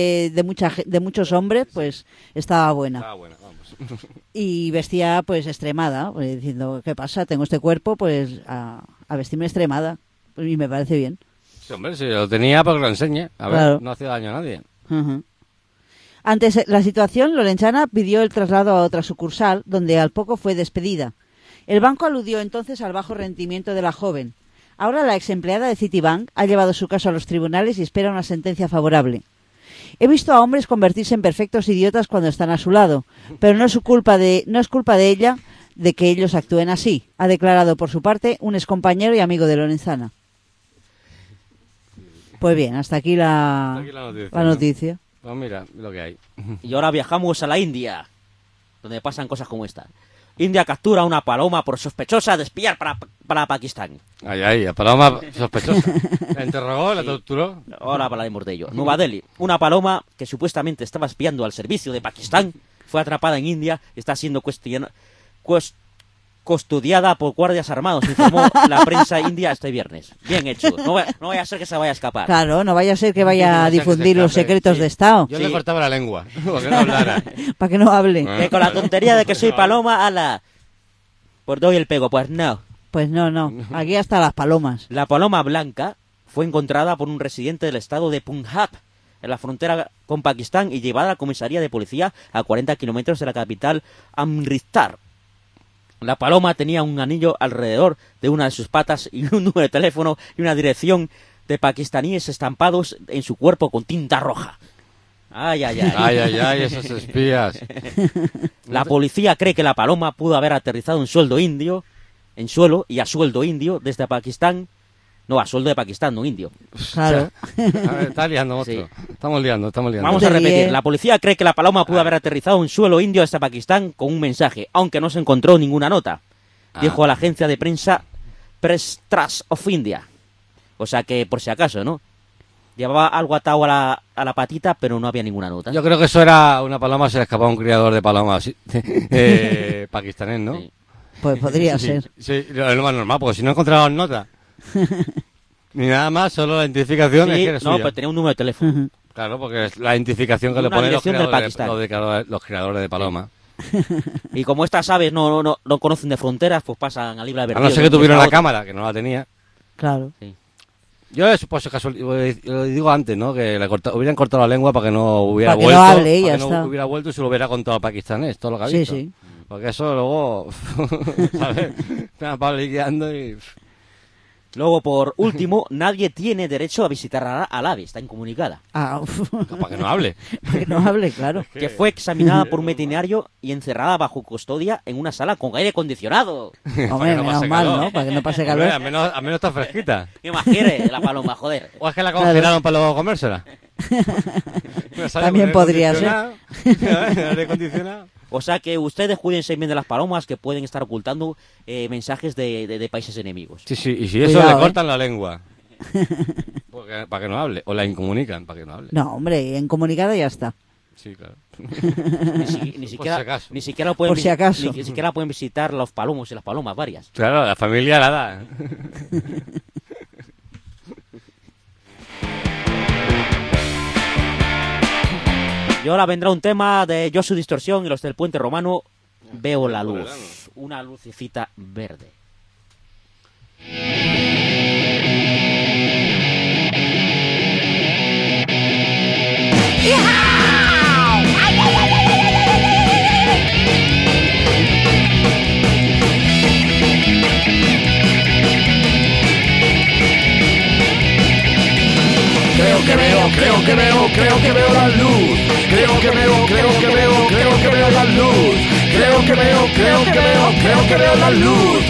de muchos hombres, pues, estaba buena. Ah, bueno, vamos. Y vestía, pues, extremada, pues, diciendo, ¿qué pasa? Tengo este cuerpo, pues, a vestirme extremada. Y me parece bien. Sí, hombre, si lo tenía, pues que lo enseñe. A ver, Claro. no hacía daño a nadie. Ujú. Ante la situación, Lorenzana pidió el traslado a otra sucursal, donde al poco fue despedida. El banco aludió entonces al bajo rendimiento de la joven. Ahora la ex empleada de Citibank ha llevado su caso a los tribunales y espera una sentencia favorable. He visto a hombres convertirse en perfectos idiotas cuando están a su lado, pero no es culpa de ella de que ellos actúen así, ha declarado por su parte un excompañero y amigo de Lorenzana. Pues bien, hasta aquí la la noticia, noticia. Pues mira, lo que hay. Y ahora viajamos a la India, donde pasan cosas como esta. India captura a una paloma por sospechosa de espiar para Pakistán. Ahí, la paloma sospechosa. La interrogó, la torturó. Ahora hablaremos de ello. Nueva Delhi. Una paloma que supuestamente estaba espiando al servicio de Pakistán fue atrapada en India y está siendo custodiada por guardias armados, informó la prensa india este viernes. Bien hecho. No vaya a ser que se vaya a escapar. Claro, no vaya a ser que vaya No a sea que se difundir los escape, secretos sí. de Estado, Yo Sí. le cortaba la lengua, porque no hablara. para que no hable. Que con la tontería de que soy paloma, ala. Pues doy el pego. Pues no. Pues no, aquí hasta las palomas. La paloma blanca fue encontrada por un residente del estado de Punjab, en la frontera con Pakistán, y llevada a la comisaría de policía a 40 kilómetros de la capital Amritsar. La paloma tenía un anillo alrededor de una de sus patas y un número de teléfono y una dirección de pakistaníes estampados en su cuerpo con tinta roja. Ay, ay, ay. Ay, ay, ay, esos espías. La policía cree que la paloma pudo haber aterrizado en suelo indio y a sueldo indio desde Pakistán. No, a sueldo de Pakistán, no indio. Claro. A ver, está liando otro. Sí. Estamos liando. Vamos a te repetir. ríes. La policía cree que la paloma pudo haber aterrizado en suelo indio desde Pakistán con un mensaje, aunque no se encontró ninguna nota. Dijo a la agencia de prensa Press Trust of India. O sea que, por si acaso, ¿no? Llevaba algo atado a la patita, pero no había ninguna nota. Yo creo que eso era una paloma, se le escapaba a un criador de palomas pakistanés, ¿no? Sí. Pues podría Sí, ser. sí, es lo más normal, porque si no encontraban nota. Ni nada más, solo la identificación es Sí, que eres no, suya. pues tenía un número de teléfono. Ujú. Claro, porque es la identificación que le Una ponen los dirección del creadores, Pakistán. los creadores de paloma. Y como estas aves no conocen de fronteras, pues pasan a libre A albedrío. no ser que de un tuvieran sitio a la otro. cámara, que no la tenía. Claro. Yo por si acaso, lo digo antes, ¿no? Que hubieran cortado la lengua para que no hubiera Para que vuelto. no hable, ya para que está. no hubiera vuelto y se lo hubiera contado al pakistanés, todo lo que ha Sí, visto. sí. Porque eso luego, ¿sabes? Me va liqueando y... Luego, por último, nadie tiene derecho a visitar al ave, está incomunicada. Ah, Para que no hable. para que no hable, claro. Que fue examinada por un veterinario y encerrada bajo custodia en una sala con aire acondicionado. Hombre, no menos pase mal, calor. ¿no? Para que no pase Hombre, calor. al menos está fresquita. ¿Qué más quiere la paloma, joder? ¿O es que la congelaron para luego comérsela? También podría ser. Aire acondicionado. O sea que ustedes cuídense bien de las palomas que pueden estar ocultando mensajes de países enemigos. Sí, sí, y si eso Cuidado, le cortan la lengua. Para que no hable. O la incomunican para que no hable. No, hombre, en comunicada ya está. Sí, claro. Ni siquiera, si acaso. ni siquiera pueden Por si acaso. ni siquiera pueden visitar los palomos y las palomas varias. Claro, la familia la da. Y ahora vendrá un tema de Yo Su Distorsión y los del Puente Romano. Veo la luz. Una lucecita verde. Creo que veo la luz. Creo que veo la luz. Creo que veo la luz.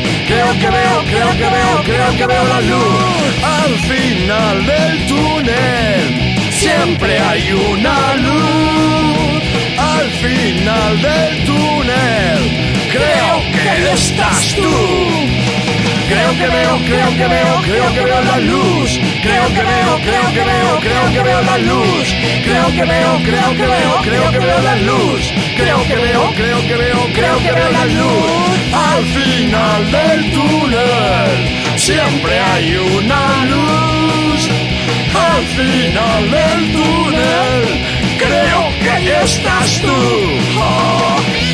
Creo que veo la luz. Al final del túnel siempre hay una luz. Al final del túnel creo que estás tú. Creo que veo la luz. Creo que veo la luz. Creo que veo la luz. Creo que veo la luz. Al final del túnel siempre hay una luz. Al final del túnel creo que ahí estás tú. Oh.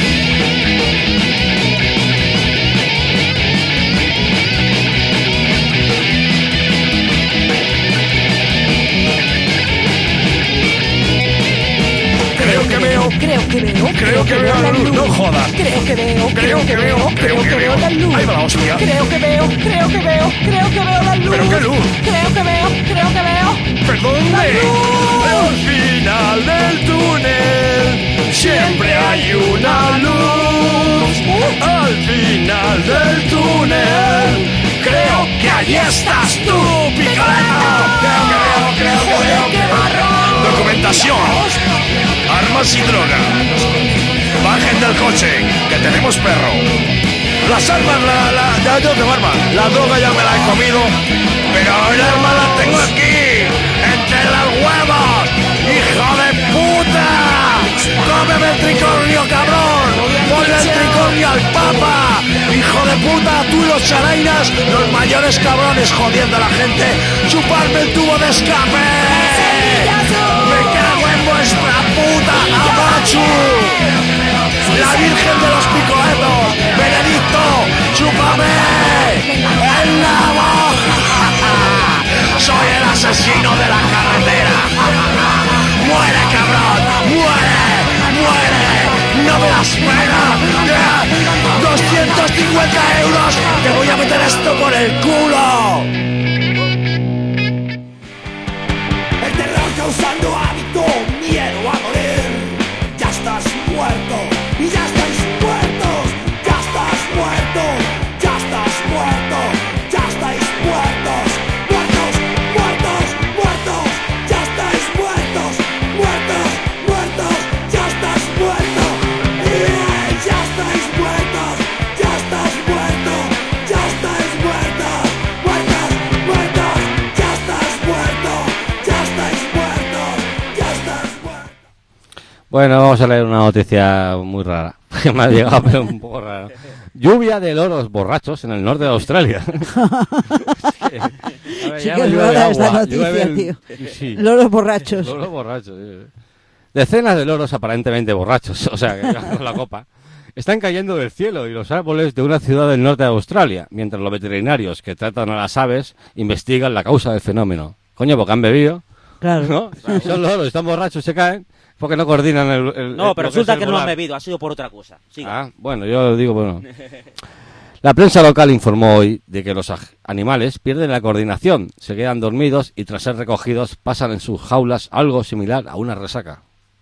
Creo que veo la luz, no jodas. Creo que veo la luz. Ahí va la hostia. Creo que veo la luz. ¿Pero qué luz? Creo que veo. ¿Perdón? Al final del túnel siempre hay una luz. Al final del túnel creo que allí estás tú, picoleta. Creo que veo. Documentación. Armas y drogas. Bajen del coche, que tenemos perro. Las armas, ya tengo que arma. La droga ya me la he comido, pero el arma la tengo aquí, entre las huevos. ¡Hijo de puta! ¡Cómeme el tricornio, cabrón! ¡Ponle el tricornio al papa! ¡Hijo de puta! Tú y los charainas, los mayores cabrones jodiendo a la gente. ¡Chuparme el tubo de escape! ¡Me cago en vuestra puta Amachu! ¡La Virgen de los Picoletos! ¡Benedicto! ¡Chúpame! ¡El nabo! ¡Soy el asesino de la carretera! ¡Muere, cabrón! ¡Muere! ¡No me das pena! 250 euros. Te voy a meter esto por el culo. El terror causando hábito, miedo a morir. Ya estás muerto y ya estáis muertos. Ya estás muerto, ya estás muerto, ya estáis muertos. Muertos, ya estáis muertos. Muertos, ya estás muerto. Ya estáis muertos, ya estás muerto, ya estáis muertos. Muertos, ya estás muerto, ya estáis muertos, ya estás muerto. Bueno, vamos a leer una noticia muy rara. Que me ha llegado, pero un poco rara. Lluvia de loros borrachos en el norte de Australia. Sí que es rara esta noticia, tío. Sí. Loros borrachos. Loros borrachos. Decenas de loros aparentemente borrachos, o sea, que con la copa, están cayendo del cielo y los árboles de una ciudad del norte de Australia, mientras los veterinarios que tratan a las aves investigan la causa del fenómeno. Coño, porque han bebido, Claro. ¿no? Si son loros, están borrachos, se caen, porque no coordinan el No, pero lo que es resulta el que no lo han volar. bebido, ha sido por otra cosa. Siga. Ah, bueno, yo digo, bueno. La prensa local informó hoy de que los animales pierden la coordinación, se quedan dormidos y tras ser recogidos pasan en sus jaulas algo similar a una resaca.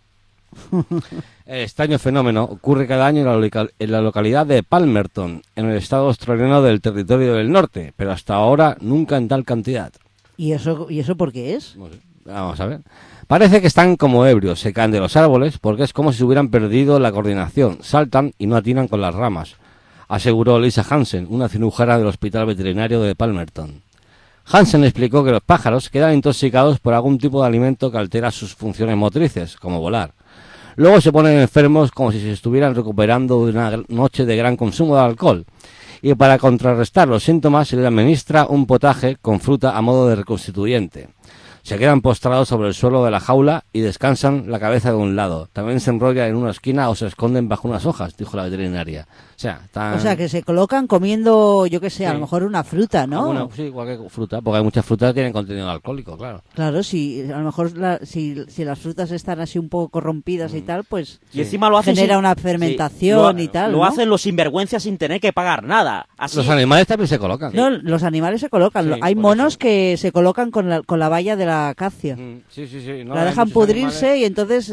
El extraño fenómeno ocurre cada año en la localidad de Palmerton, en el estado australiano del Territorio del Norte, pero hasta ahora nunca en tal cantidad. ¿Y eso por qué es? No sé. Vamos a ver. Parece que están como ebrios, se caen de los árboles porque es como si hubieran perdido la coordinación, saltan y no atinan con las ramas, aseguró Lisa Hansen, una cirujana del Hospital Veterinario de Palmerton. Hansen explicó que los pájaros quedan intoxicados por algún tipo de alimento que altera sus funciones motrices, como volar. Luego se ponen enfermos como si se estuvieran recuperando de una noche de gran consumo de alcohol. Y para contrarrestar los síntomas se les administra un potaje con fruta a modo de reconstituyente. Se quedan postrados sobre el suelo de la jaula y descansan la cabeza de un lado. También se enrollan en una esquina o se esconden bajo unas hojas, dijo la veterinaria. O sea, que se colocan comiendo, yo qué sé, a lo mejor una fruta, ¿no? Sí, cualquier fruta, porque hay muchas frutas que tienen contenido alcohólico, claro. Claro, si a lo mejor si las frutas están así un poco corrompidas y tal, pues y encima lo hacen genera una fermentación y tal, Lo ¿no? hacen los sinvergüenzas sin tener que pagar nada. Así. Los animales también se colocan. No, los animales se colocan. Sí, hay por monos eso. que se colocan con la valla de la acacia. Sí. No, La hay dejan muchos pudrirse animales y entonces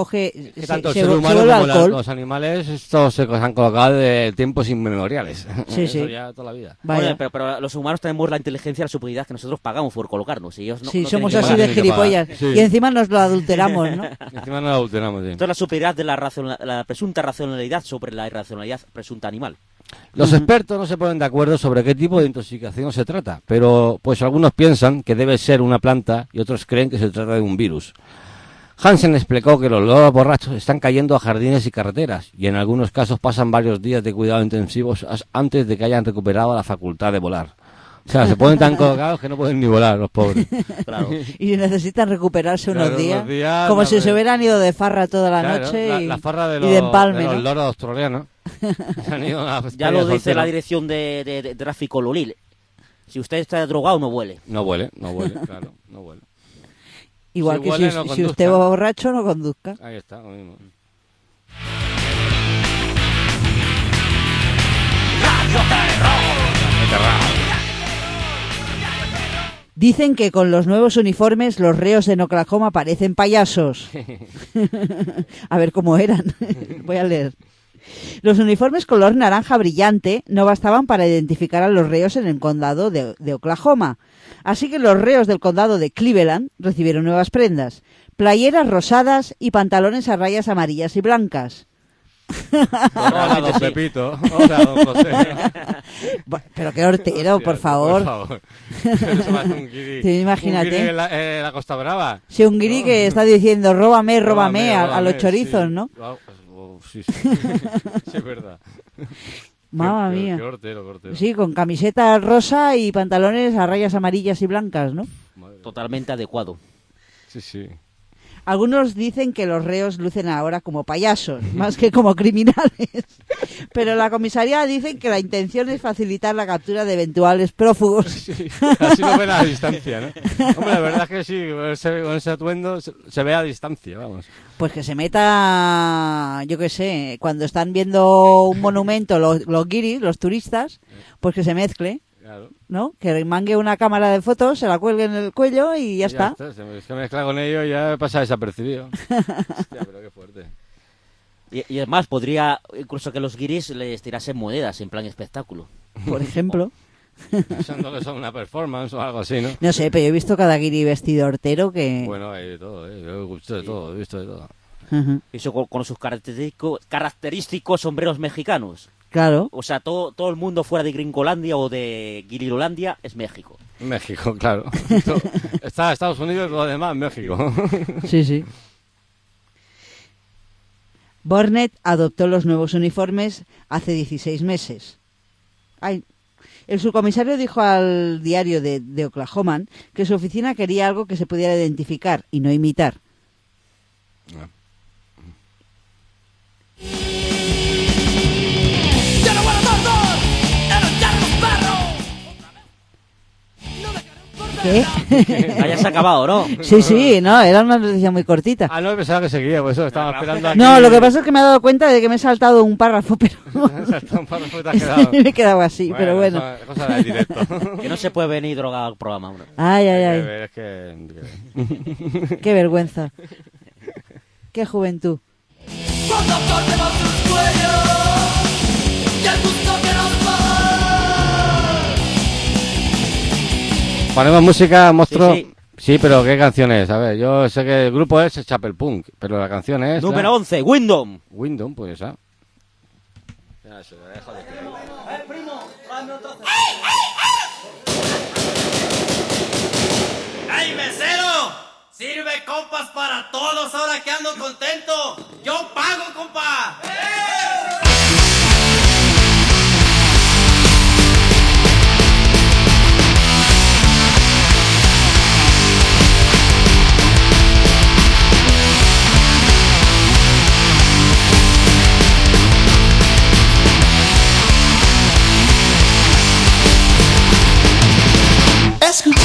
se que tanto el se ser humano vuelve como alcohol. los animales, estos se han colocado de tiempos inmemoriales. Sí, Eso sí. ya toda la vida. Vaya. Oye, pero los humanos tenemos la inteligencia y la superioridad que nosotros pagamos por colocarnos. Y ellos no, Sí, no somos tienen que así pagar. de tienen que pagar. gilipollas. Sí. Y encima nos lo adulteramos, ¿no? Encima no la adulteramos, sí. Esto es la superioridad de la presunta racionalidad sobre la irracionalidad presunta animal. Los expertos no se ponen de acuerdo sobre qué tipo de intoxicación se trata, pero pues algunos piensan que debe ser una planta y otros creen que se trata de un virus. Hansen explicó que los loros borrachos están cayendo a jardines y carreteras y en algunos casos pasan varios días de cuidado intensivos antes de que hayan recuperado la facultad de volar. O sea, se ponen tan colocados que no pueden ni volar los pobres. Claro. Y necesitan recuperarse Claro, unos días, unos días, como no, si se pero- hubieran ido de farra toda la Claro, noche la farra de y los, de empalme, de los ¿no? loros australianos. Se han ido a Ya lo dice solteros. la dirección de tráfico Lolil. Si usted está drogado, no huele. No huele, claro, no huele. Igual Si que huele, si, no si conduzca. usted va borracho, no conduzca. Ahí está, lo mismo. Dicen que con los nuevos uniformes los reos en Oklahoma parecen payasos. A ver cómo eran. Voy a leer. Los uniformes color naranja brillante no bastaban para identificar a los reos en el condado de Oklahoma. Así que los reos del condado de Cleveland recibieron nuevas prendas. Playeras rosadas y pantalones a rayas amarillas y blancas. Hola, don Pepito. Hola, don José. Pero qué hortero, Hostia, por favor. Eso me hace un guiri. Sí, imagínate. Un guiri en la Costa Brava. Si un guiri que está diciendo róbame a los róbame, chorizos, sí. ¿no? Sí, sí. Sí, es verdad. Mamma Qué mía. hortero, qué hortero. Sí, con camiseta rosa y pantalones a rayas amarillas y blancas, ¿no? Totalmente adecuado. Sí, sí. Algunos dicen que los reos lucen ahora como payasos, más que como criminales. Pero la comisaría dice que la intención es facilitar la captura de eventuales prófugos. Sí, así lo ven a distancia, ¿no? Hombre, la verdad es que sí, con ese atuendo se ve a distancia, vamos. Pues que se meta, yo qué sé, cuando están viendo un monumento los guiris, los turistas, pues que se mezcle, Claro. ¿no? Que mangue una cámara de fotos, se la cuelgue en el cuello y ya está. Se mezcla con ello y ya pasa desapercibido. Hostia, pero qué fuerte. Y es más, podría incluso que los guiris les tirasen monedas en plan espectáculo. Por ejemplo. Pensando que son una performance o algo así, ¿no? No sé, pero yo he visto cada guiri vestido hortero que... Bueno, hay de todo, yo he visto de todo, he visto de todo. Ujú. Eso con sus característicos sombreros mexicanos. Claro. O sea, todo el mundo fuera de Gringolandia o de Guirilolandia es México. México, claro. Está Estados Unidos y lo demás México. Sí, sí. Burnett adoptó los nuevos uniformes hace 16 meses. Ay, el subcomisario dijo al diario de Oklahoma que su oficina quería algo que se pudiera identificar y no imitar. ¡Ya no van a todos! ¡Eran ya los perros! ¡No dejarán por ¿Qué? Ya se ha acabado, ¿no? Sí, no, era una noticia muy cortita. Ah, no, pensaba que seguía, por eso estaba esperando a No, que- lo que pasa es que me he dado cuenta de que me he saltado un párrafo, pero Un párrafo te has quedado. me he quedado así, pero bueno. Cosa del directo. Que no se puede venir drogado al programa. Hombre. Ay, Es que... qué vergüenza. Qué juventud. Cuando cortemos sus cuellos y el gusto que nos va. Ponemos música, monstruo. Sí, Sí, pero ¿qué canción es? A ver, yo sé que el grupo es Chapel Punk, pero la canción es... Número 11, Windom. Windom, pues esa. ¡Ey, mesero! ¡Sirve compas para todos ahora que ando contento! ¡Yo pago, compa! Escuché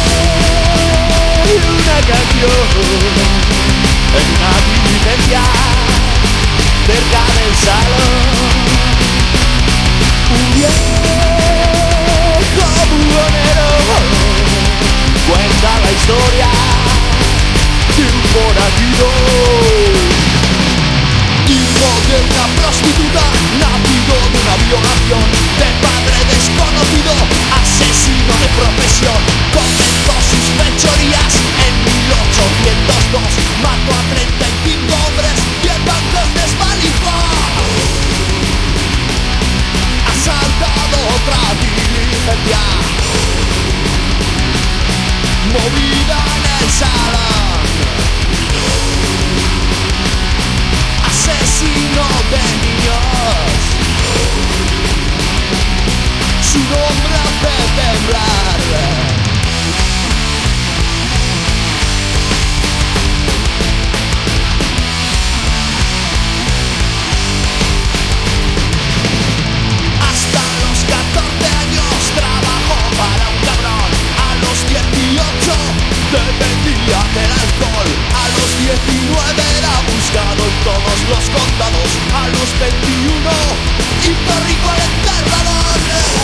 una canción en una diligencia cerca del salón. Un viejo buhonero cuenta la historia de un forajido, hijo de una prostituta, nacido de una violación, de padre desconocido, asesino de profesión. Comenzó sus fechorías en 1802, mató a 35 hombres y en bancos desvalijó. Asaltado otra diligencia, movida en el salón. Asesino de niños, su nombre hace temblar. Hasta los 14 años trabajó para un cabrón. A los 18 dependía del alcohol. A los 19 era buscado en todos los condados. A los 21 hizo rico al enterrador.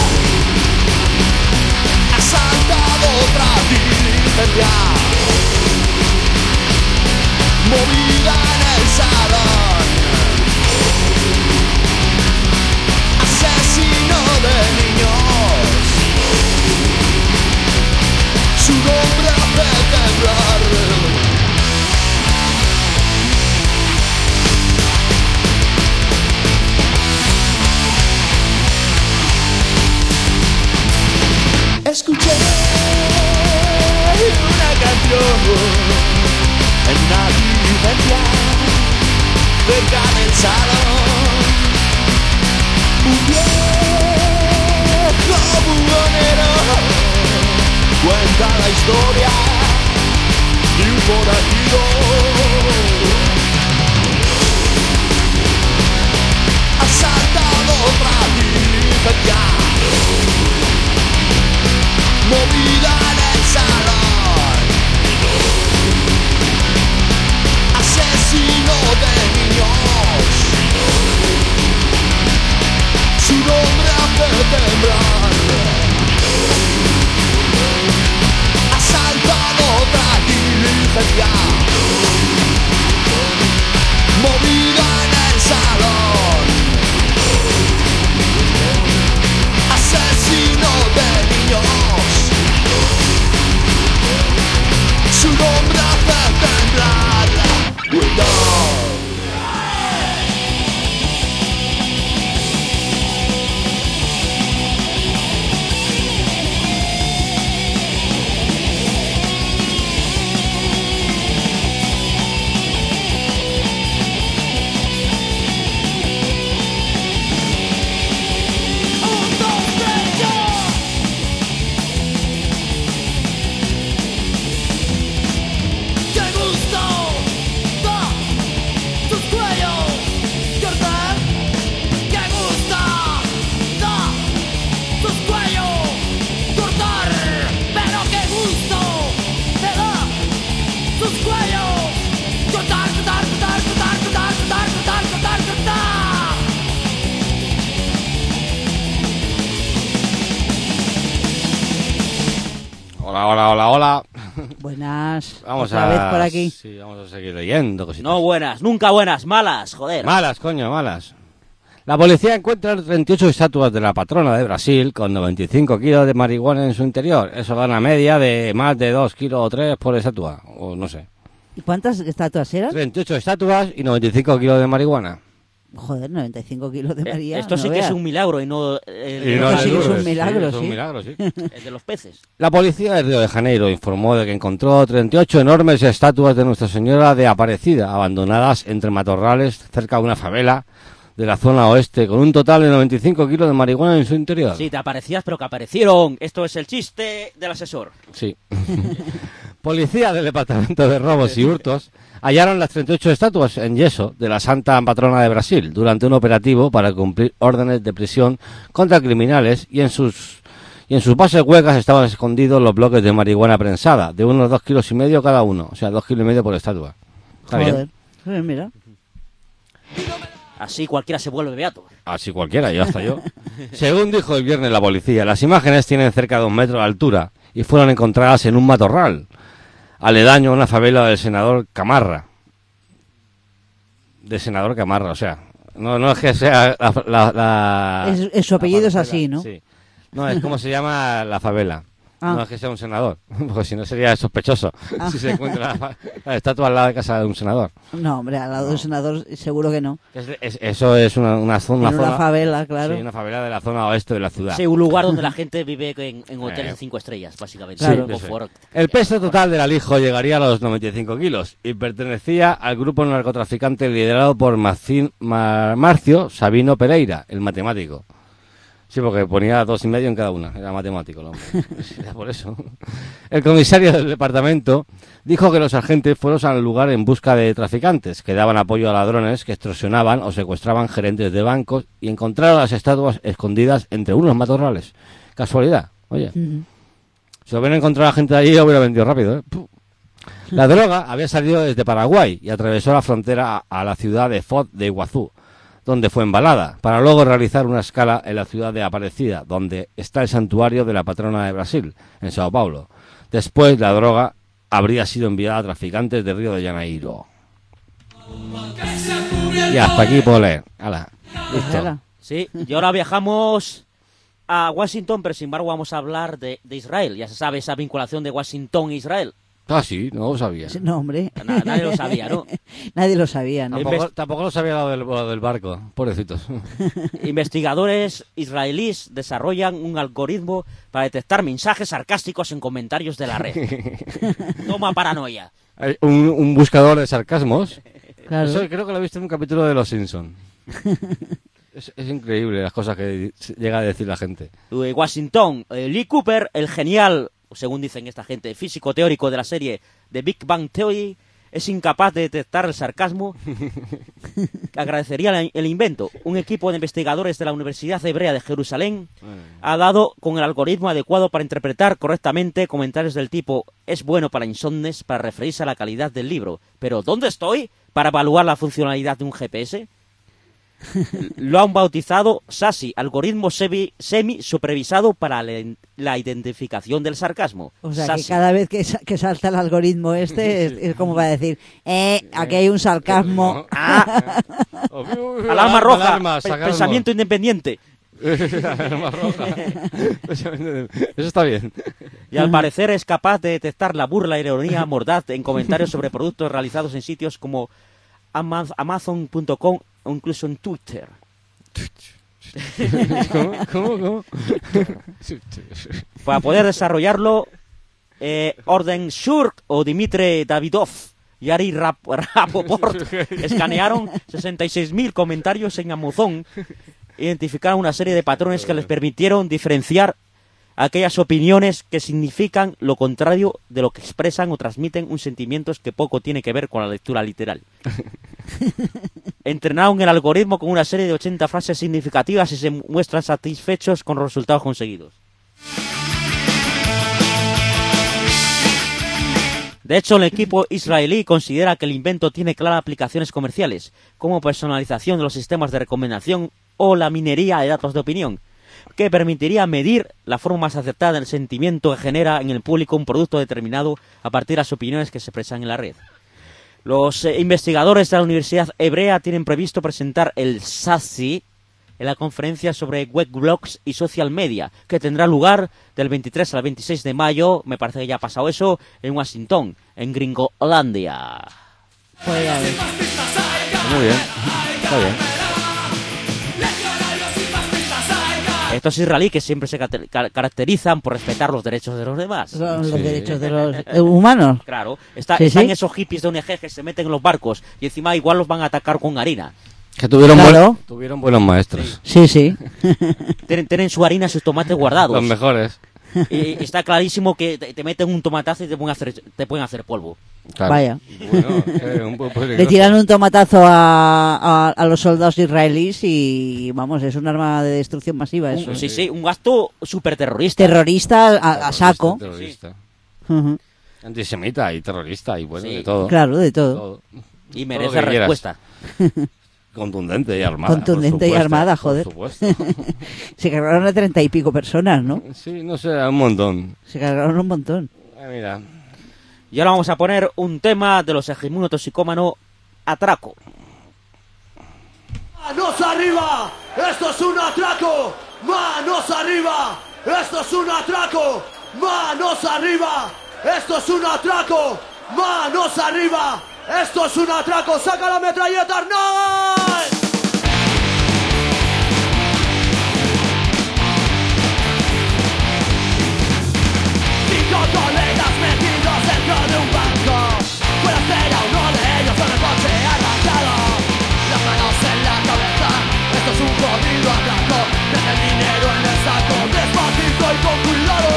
Asaltado otra diligencia, movida en el salón. Asesino de niños, su nombre hace temblar. Escuché una canción en una diligencia cerca del salón. Un viejo buhonero cuenta la historia de un forajido, asaltado otra diligencia, movida en el salón. Asesino de niños, su nombre hace temblar. Asaltado otra diligencia, movida en el salón. Asesino de niños, su nombre hace temblar. Cuidado. Hola. Buenas. Vamos Otra vez por aquí. Sí, vamos a seguir leyendo cositas. No buenas, nunca buenas, malas, joder. Malas, coño, malas. La policía encuentra 38 estatuas de la patrona de Brasil con 95 kilos de marihuana en su interior. Eso da una media de más de 2 kilos o 3 por estatua, o no sé. ¿Y cuántas estatuas eran? 38 estatuas y 95 kilos de marihuana. Joder, 95 kilos de María. Esto sí no que es veas. un milagro y no Esto sí que es un milagro, es un sí. milagro, sí. el de los peces. La policía de Río de Janeiro informó de que encontró 38 enormes estatuas de Nuestra Señora de Aparecida, abandonadas entre matorrales cerca de una favela de la zona oeste, con un total de 95 kilos de marihuana en su interior. Sí, te aparecías, pero que aparecieron. Esto es el chiste del asesor. Sí. Policía del Departamento de Robos y Hurtos hallaron las 38 estatuas en yeso de la Santa Patrona de Brasil durante un operativo para cumplir órdenes de prisión contra criminales y en sus bases huecas estaban escondidos los bloques de marihuana prensada de unos 2,5 kilos cada uno, o sea, 2,5 kilos por estatua. Está bien. Joder. Mira. Así cualquiera se vuelve beato. Así cualquiera, yo hasta yo. Según dijo el viernes la policía, las imágenes tienen cerca de 1 metro de altura y fueron encontradas en un matorral, aledaño a una favela del senador Camarra. De senador Camarra, o sea, no es que sea Su apellido la es así, favela, ¿no? Sí. No, es como se llama la favela. Ah. No es que sea un senador, porque si no sería sospechoso si se encuentra la estatua al lado de casa de un senador. No, hombre, al lado del senador seguro que no. Eso es una zona. En una favela, claro. Sí, una favela de la zona oeste de la ciudad. Sí, un lugar donde la gente vive en hoteles de 5 estrellas, básicamente. Claro. Con confort. El peso total del alijo llegaría a los 95 kilos y pertenecía al grupo narcotraficante liderado por Marcio Sabino Pereira, el matemático. Sí, porque ponía 2,5 en cada una. Era matemático el hombre. Era por eso. El comisario del departamento dijo que los agentes fueron al lugar en busca de traficantes que daban apoyo a ladrones que extorsionaban o secuestraban gerentes de bancos y encontraron las estatuas escondidas entre unos matorrales. Casualidad. Oye. Si lo hubieran encontrado la gente de allí, lo hubiera vendido rápido, ¿eh? La droga había salido desde Paraguay y atravesó la frontera a la ciudad de Foz de Iguazú, donde fue embalada, para luego realizar una escala en la ciudad de Aparecida, donde está el santuario de la patrona de Brasil, en Sao Paulo. Después, la droga habría sido enviada a traficantes de Río de Janeiro. Y hasta aquí puedo leer. Hala, listo. Hala. Sí, y ahora viajamos a Washington, pero sin embargo vamos a hablar de Israel. Ya se sabe esa vinculación de Washington e Israel. Ah, sí, no lo sabía. No, hombre. Nadie lo sabía, ¿no? Nadie lo sabía, ¿no? Tampoco lo sabía lo del barco, pobrecitos. Investigadores israelíes desarrollan un algoritmo para detectar mensajes sarcásticos en comentarios de la red. Toma paranoia. Hay un buscador de sarcasmos. Claro. Eso creo que lo he visto en un capítulo de Los Simpsons. Es increíble las cosas que llega a decir la gente. Washington, Lee Cooper, el genial, según dicen esta gente, físico teórico de la serie The Big Bang Theory, es incapaz de detectar el sarcasmo. Agradecería el invento. Un equipo de investigadores de la Universidad Hebrea de Jerusalén ha dado con el algoritmo adecuado para interpretar correctamente comentarios del tipo «es bueno para insomnes» para referirse a la calidad del libro. Pero ¿dónde estoy para evaluar la funcionalidad de un GPS? Lo han bautizado SASI, algoritmo semi-supervisado para la identificación del sarcasmo. O sea, SASI. que cada vez que salta el algoritmo este es como para decir, aquí hay un sarcasmo. Alarma roja, pensamiento independiente. Alarma roja. Eso está bien. Y al parecer es capaz de detectar la burla y ironía mordaz en comentarios sobre productos realizados en sitios como Amazon.com o incluso en Twitter. ¿Cómo? Para poder desarrollarlo, Orden Shurk o Dimitri Davidov y Ari Rapoport escanearon 66.000 comentarios en Amazon, identificaron una serie de patrones que les permitieron diferenciar aquellas opiniones que significan lo contrario de lo que expresan o transmiten un sentimiento que poco tiene que ver con la lectura literal. Entrenaron el algoritmo con una serie de 80 frases significativas y se muestran satisfechos con los resultados conseguidos. De hecho, el equipo israelí considera que el invento tiene claras aplicaciones comerciales, como personalización de los sistemas de recomendación o la minería de datos de opinión. que permitiría medir la forma más acertada del sentimiento que genera en el público un producto determinado a partir de las opiniones que se expresan en la red. Los investigadores de la Universidad Hebrea tienen previsto presentar el SASI en la conferencia sobre webblogs y social media, que tendrá lugar del 23 al 26 de mayo, me parece que ya ha pasado eso, en Washington, en Gringolandia. Pues ya ves. Muy bien. Está bien. Estos israelíes que siempre se caracterizan por respetar los derechos de los demás. Son los Sí. derechos de los humanos. Claro, Sí, están sí. esos hippies de ONG que se meten en los barcos y encima igual los van a atacar con harina. Que tuvieron, Claro. tuvieron buenos maestros. Sí, sí. Tienen su harina y sus tomates guardados. Los mejores. Y está clarísimo que te meten un tomatazo y te pueden hacer polvo. Claro. Vaya. Bueno, un poco Le peligroso. tiran un tomatazo a los soldados israelíes y, vamos, es un arma de destrucción masiva eso. Sí, un gasto súper terrorista. Terrorista a saco. Terrorista. Ujú. Antisemita y terrorista y bueno, Sí. de todo. Claro, de todo. Todo. Y Todo merece lo que quieras. respuesta. Contundente y armada. Contundente por y supuesto, armada, por joder. supuesto. Se cargaron a 30 y pico personas, ¿no? Sí, no sé, un montón. Se cargaron un montón. Mira. Y ahora vamos a poner un tema de los hegemono toxicómano, Atraco. ¡Manos arriba! ¡Esto es un atraco! ¡Manos arriba! ¡Esto es un atraco! ¡Manos arriba! ¡Esto es un atraco! ¡Manos arriba! ¡Esto es un atraco! ¡Saca la metralleta, Arnold! Cinco colegas metidos dentro de un banco. Puede ser a uno de ellos con el coche arrancado. Las manos en la cabeza, esto es un jodido atraco. Deja el dinero en el saco, despacito y con cuidado.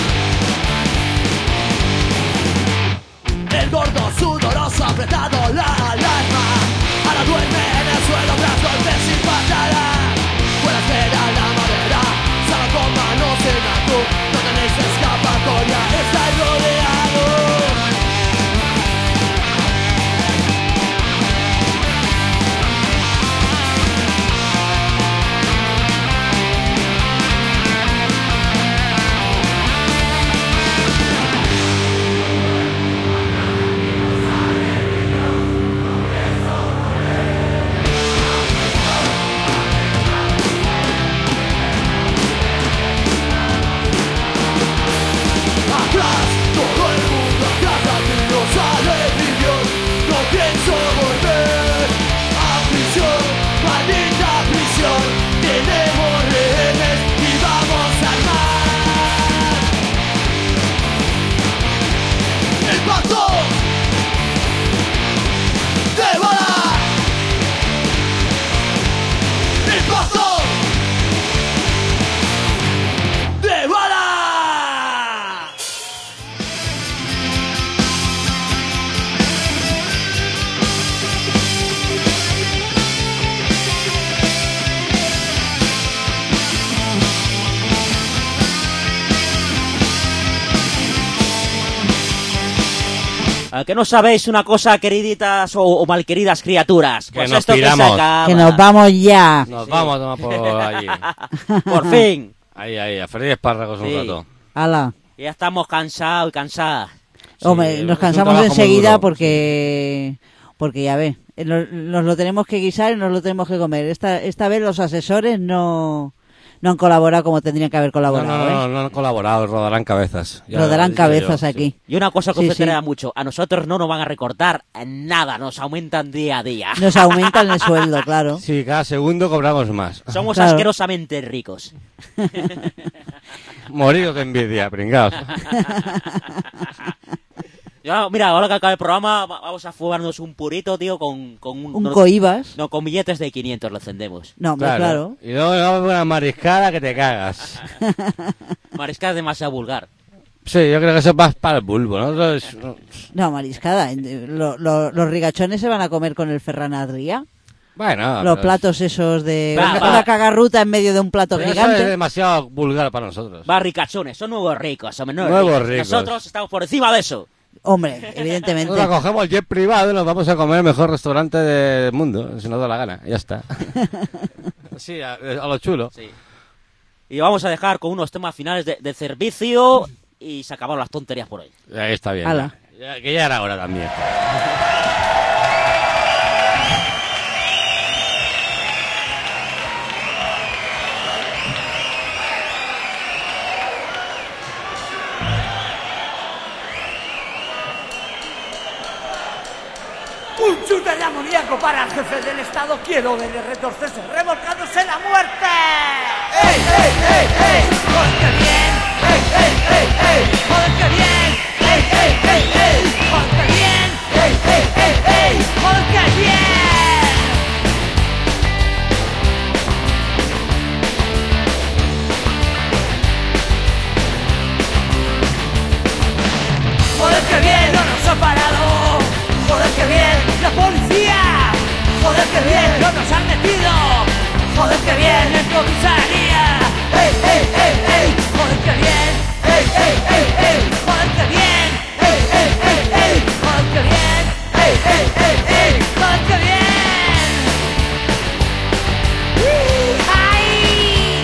El gordo sudoroso apretado la alarma. Ahora duerme en el suelo tras golpes sin patadas. Puede ser a la madera, salga con manos en la cruz. No tenéis escapatoria, estáis rodeados. Atrás, todo el mundo atrás, aquí no sale vivió. No pienso volver a prisión, maldita prisión. Tenemos rehenes y vamos a armar el pacto de bala. El pacto de bala. ¿A que no sabéis una cosa, queriditas o malqueridas criaturas? Que Pues nos esto piramos. se acaba. Que nos vamos ya. Nos vamos a tomar por allí. Por fin. Ahí, a freír espárragos un Sí. rato. Ala. Ya estamos cansados y cansadas. Hombre, Sí, nos es un cansamos trabajo muy enseguida duro, porque ya ve, nos lo tenemos que guisar y nos lo tenemos que comer. Esta vez los asesores no han colaborado como tendrían que haber colaborado. No han colaborado, rodarán cabezas. Ya Rodarán lo he dicho cabezas yo, aquí. Y una cosa que Sí, os sí. genera mucho, a nosotros no nos van a recortar nada, nos aumentan día a día. Nos aumentan el sueldo, claro. Sí, cada segundo cobramos más. Somos Claro. asquerosamente ricos. Moridos de envidia, pringaos. Ya, mira, ahora que acaba el programa, vamos a fumarnos un purito, tío, con Un coibas. No, con billetes de 500 lo encendemos. No, hombre, claro. Y luego vamos una mariscada que te cagas. Mariscada es demasiado vulgar. Sí, yo creo que eso es más para el bulbo, ¿no? No, mariscada. Los rigachones se van a comer con el Ferran Adrià. Bueno, Los pero- platos esos de Va, va. una cagarruta en medio de un plato pero eso es gigante. demasiado vulgar para nosotros. Va, ricachones, son nuevos ricos, hombre, no Nuevos ricos. ricos. Nosotros estamos por encima de eso. Hombre, evidentemente. Nosotros cogemos el jet privado y nos vamos a comer el mejor restaurante del mundo, si nos da la gana. Ya está. Sí, a lo chulo. Sí. Y vamos a dejar con unos temas finales de servicio y se acabaron las tonterías por hoy. Ahí está bien. Hala. Que ya era hora también. Un chute de amoníaco para el jefe del estado. Quiero verle retorcerse, revolcándose en la muerte. ¡Ey, ey, ey, ey! ¡Joder, qué bien! ¡Ey, ey, ey, ey! ¡Joder, qué bien! ¡Ey, ey, ey, ey! ¡Joder, qué bien! ¡Ey, ey, ey, ey! ¡Joder, qué bien! ¡Joder, qué bien! ¡No nos ha parado! ¡Joder, qué bien! ¡La policía! ¡Joder, qué bien! ¡No nos han metido! ¡Joder, qué bien! ¡En comisaría! ¡Ey, ey, ey, ey! ¡Joder, qué bien! ¡Ey, ey, ey, ey! ¡Joder, qué bien! ¡Ey, ey, ey, ey! ¡Joder, qué bien! ¡Ey, ey, ey, ey! ¡Joder, qué bien! ¡Ay!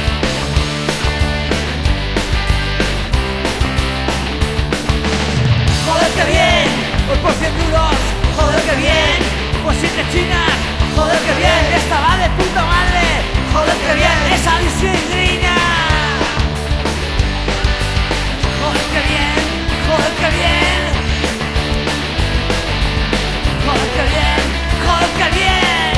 ¡Joder, qué bien! Pues por 100 duros, joder que bien. Pues 7 chinas, joder que bien. Esta va de puta madre, joder que bien. Esa disciplina, joder que bien, joder que bien. Joder que bien, joder que bien.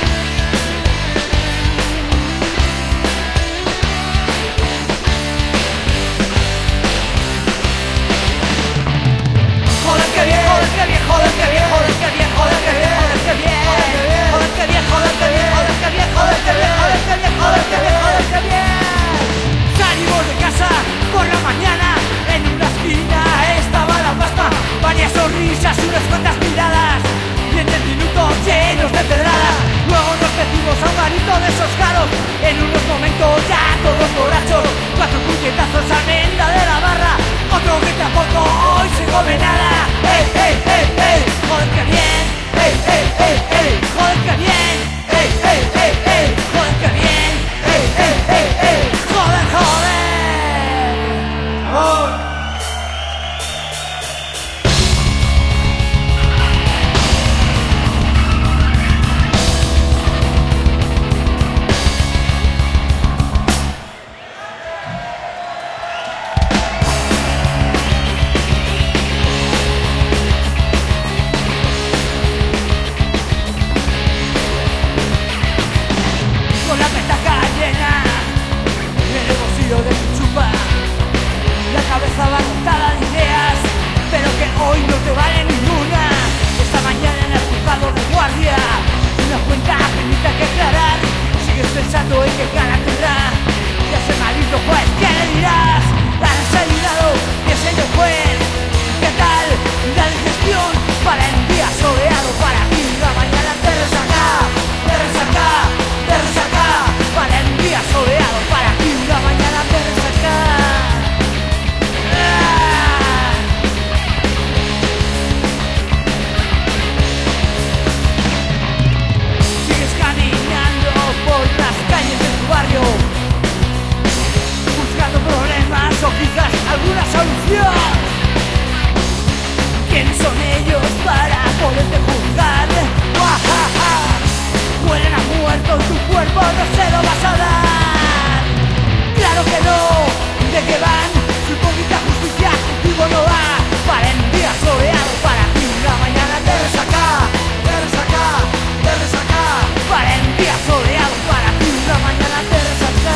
Joder que bien, joder que bien, joder que bien, joder que bien, joder que bien, joder que bien, joder que bien, joder que bien, joder que bien, joder que bien, joder que bien, joder que bien, joder que bien. Salimos de casa por la mañana, en una esquina estaba la pasta, varias sonrisas, unas cuantas miradas, y en 10 minutos llenos de pedradas. Luego nos metimos a un garito de esos caros, en unos momentos ya todos borrachos, 4 puñetazos a menda de la barra, otro que tampoco hoy se come nada. ¡Ey, ey, ey, ey! ¡Joder que bien! ¡Ey, ey, ey, ey! ¡Joder que bien! ¡Ey, ey, ey, ey! ¡Joder que bien! ¡Ey, ey, ey, ey! ¡Joder, joder! ¡Oh! Con la petaca llena, el bolsillo de mi chupa, la cabeza abarrotada de ideas, pero que hoy no te vale ninguna. Esta mañana en el juzgado de guardia, una cuenta finita que aclarar. Sigues pensando en qué cara tendrá, ya ese maldito juez, ¿qué le dirás? ¿Has ayudado? ¿Qué señor juez? ¿Qué tal la digestión para el día soleado? Para ti la mañana te resaca, te resaca, te resaca. Para el día soleado, para ti la mañana te resaca. Sigues caminando por las calles de tu barrio, buscando problemas o quizás alguna solución. ¿Quiénes son ellos para poderte juzgar? ¡Guajaja! Huelen a muerto, tu cuerpo no se lo vas a dar. Claro que no, ¿de qué van? Su poquita justicia contigo no va. Para el día soleado, para ti la mañana te resaca, te resaca, te resaca. Para el día soleado, para ti la mañana te resaca.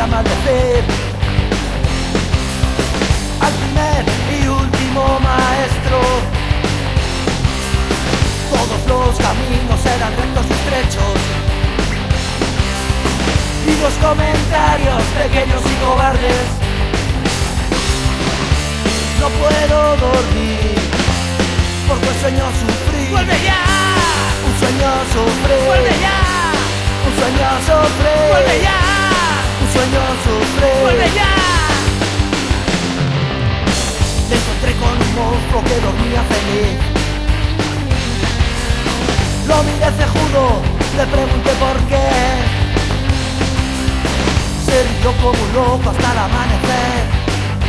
a maldecir al primer y último maestro. Todos los caminos eran rectos y estrechos, y los comentarios pequeños y cobardes. No puedo dormir porque un sueño sufrí. ¡Vuelve ya! Un sueño sufrí. ¡Vuelve ya! Un sueño sufrí. ¡Vuelve ya! Un sueño sufrí. ¡Vuelve ya! Me encontré con un monstruo que dormía feliz. Lo miré cejudo, le pregunté por qué. Se rió como un loco hasta el amanecer.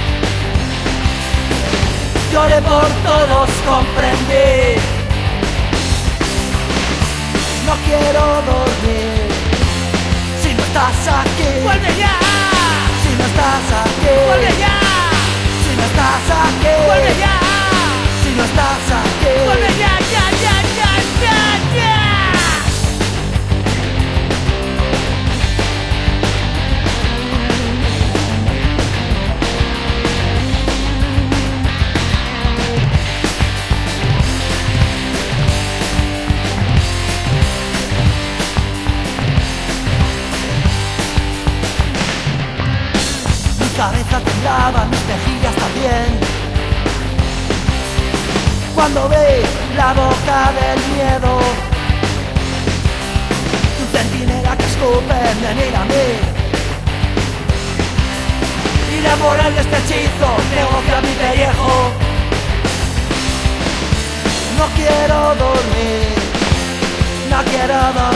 Lloré por todos, comprendí. No quiero dormir si no estás aquí. ¡Vuelve ya! Si no estás aquí. ¡Vuelve ya! Si no estás aquí. ¡Vuelve ya! Si no estás aquí. ¡Vuelve ya, ya, ya, ya, ya, ya! Mi cabeza temblaba, mis mejillas también, cuando vi la boca del miedo. Un centinela que escupe venir a mí y devorarle este hechizo, negocio a mi pellejo. No quiero dormir, no quiero dormir.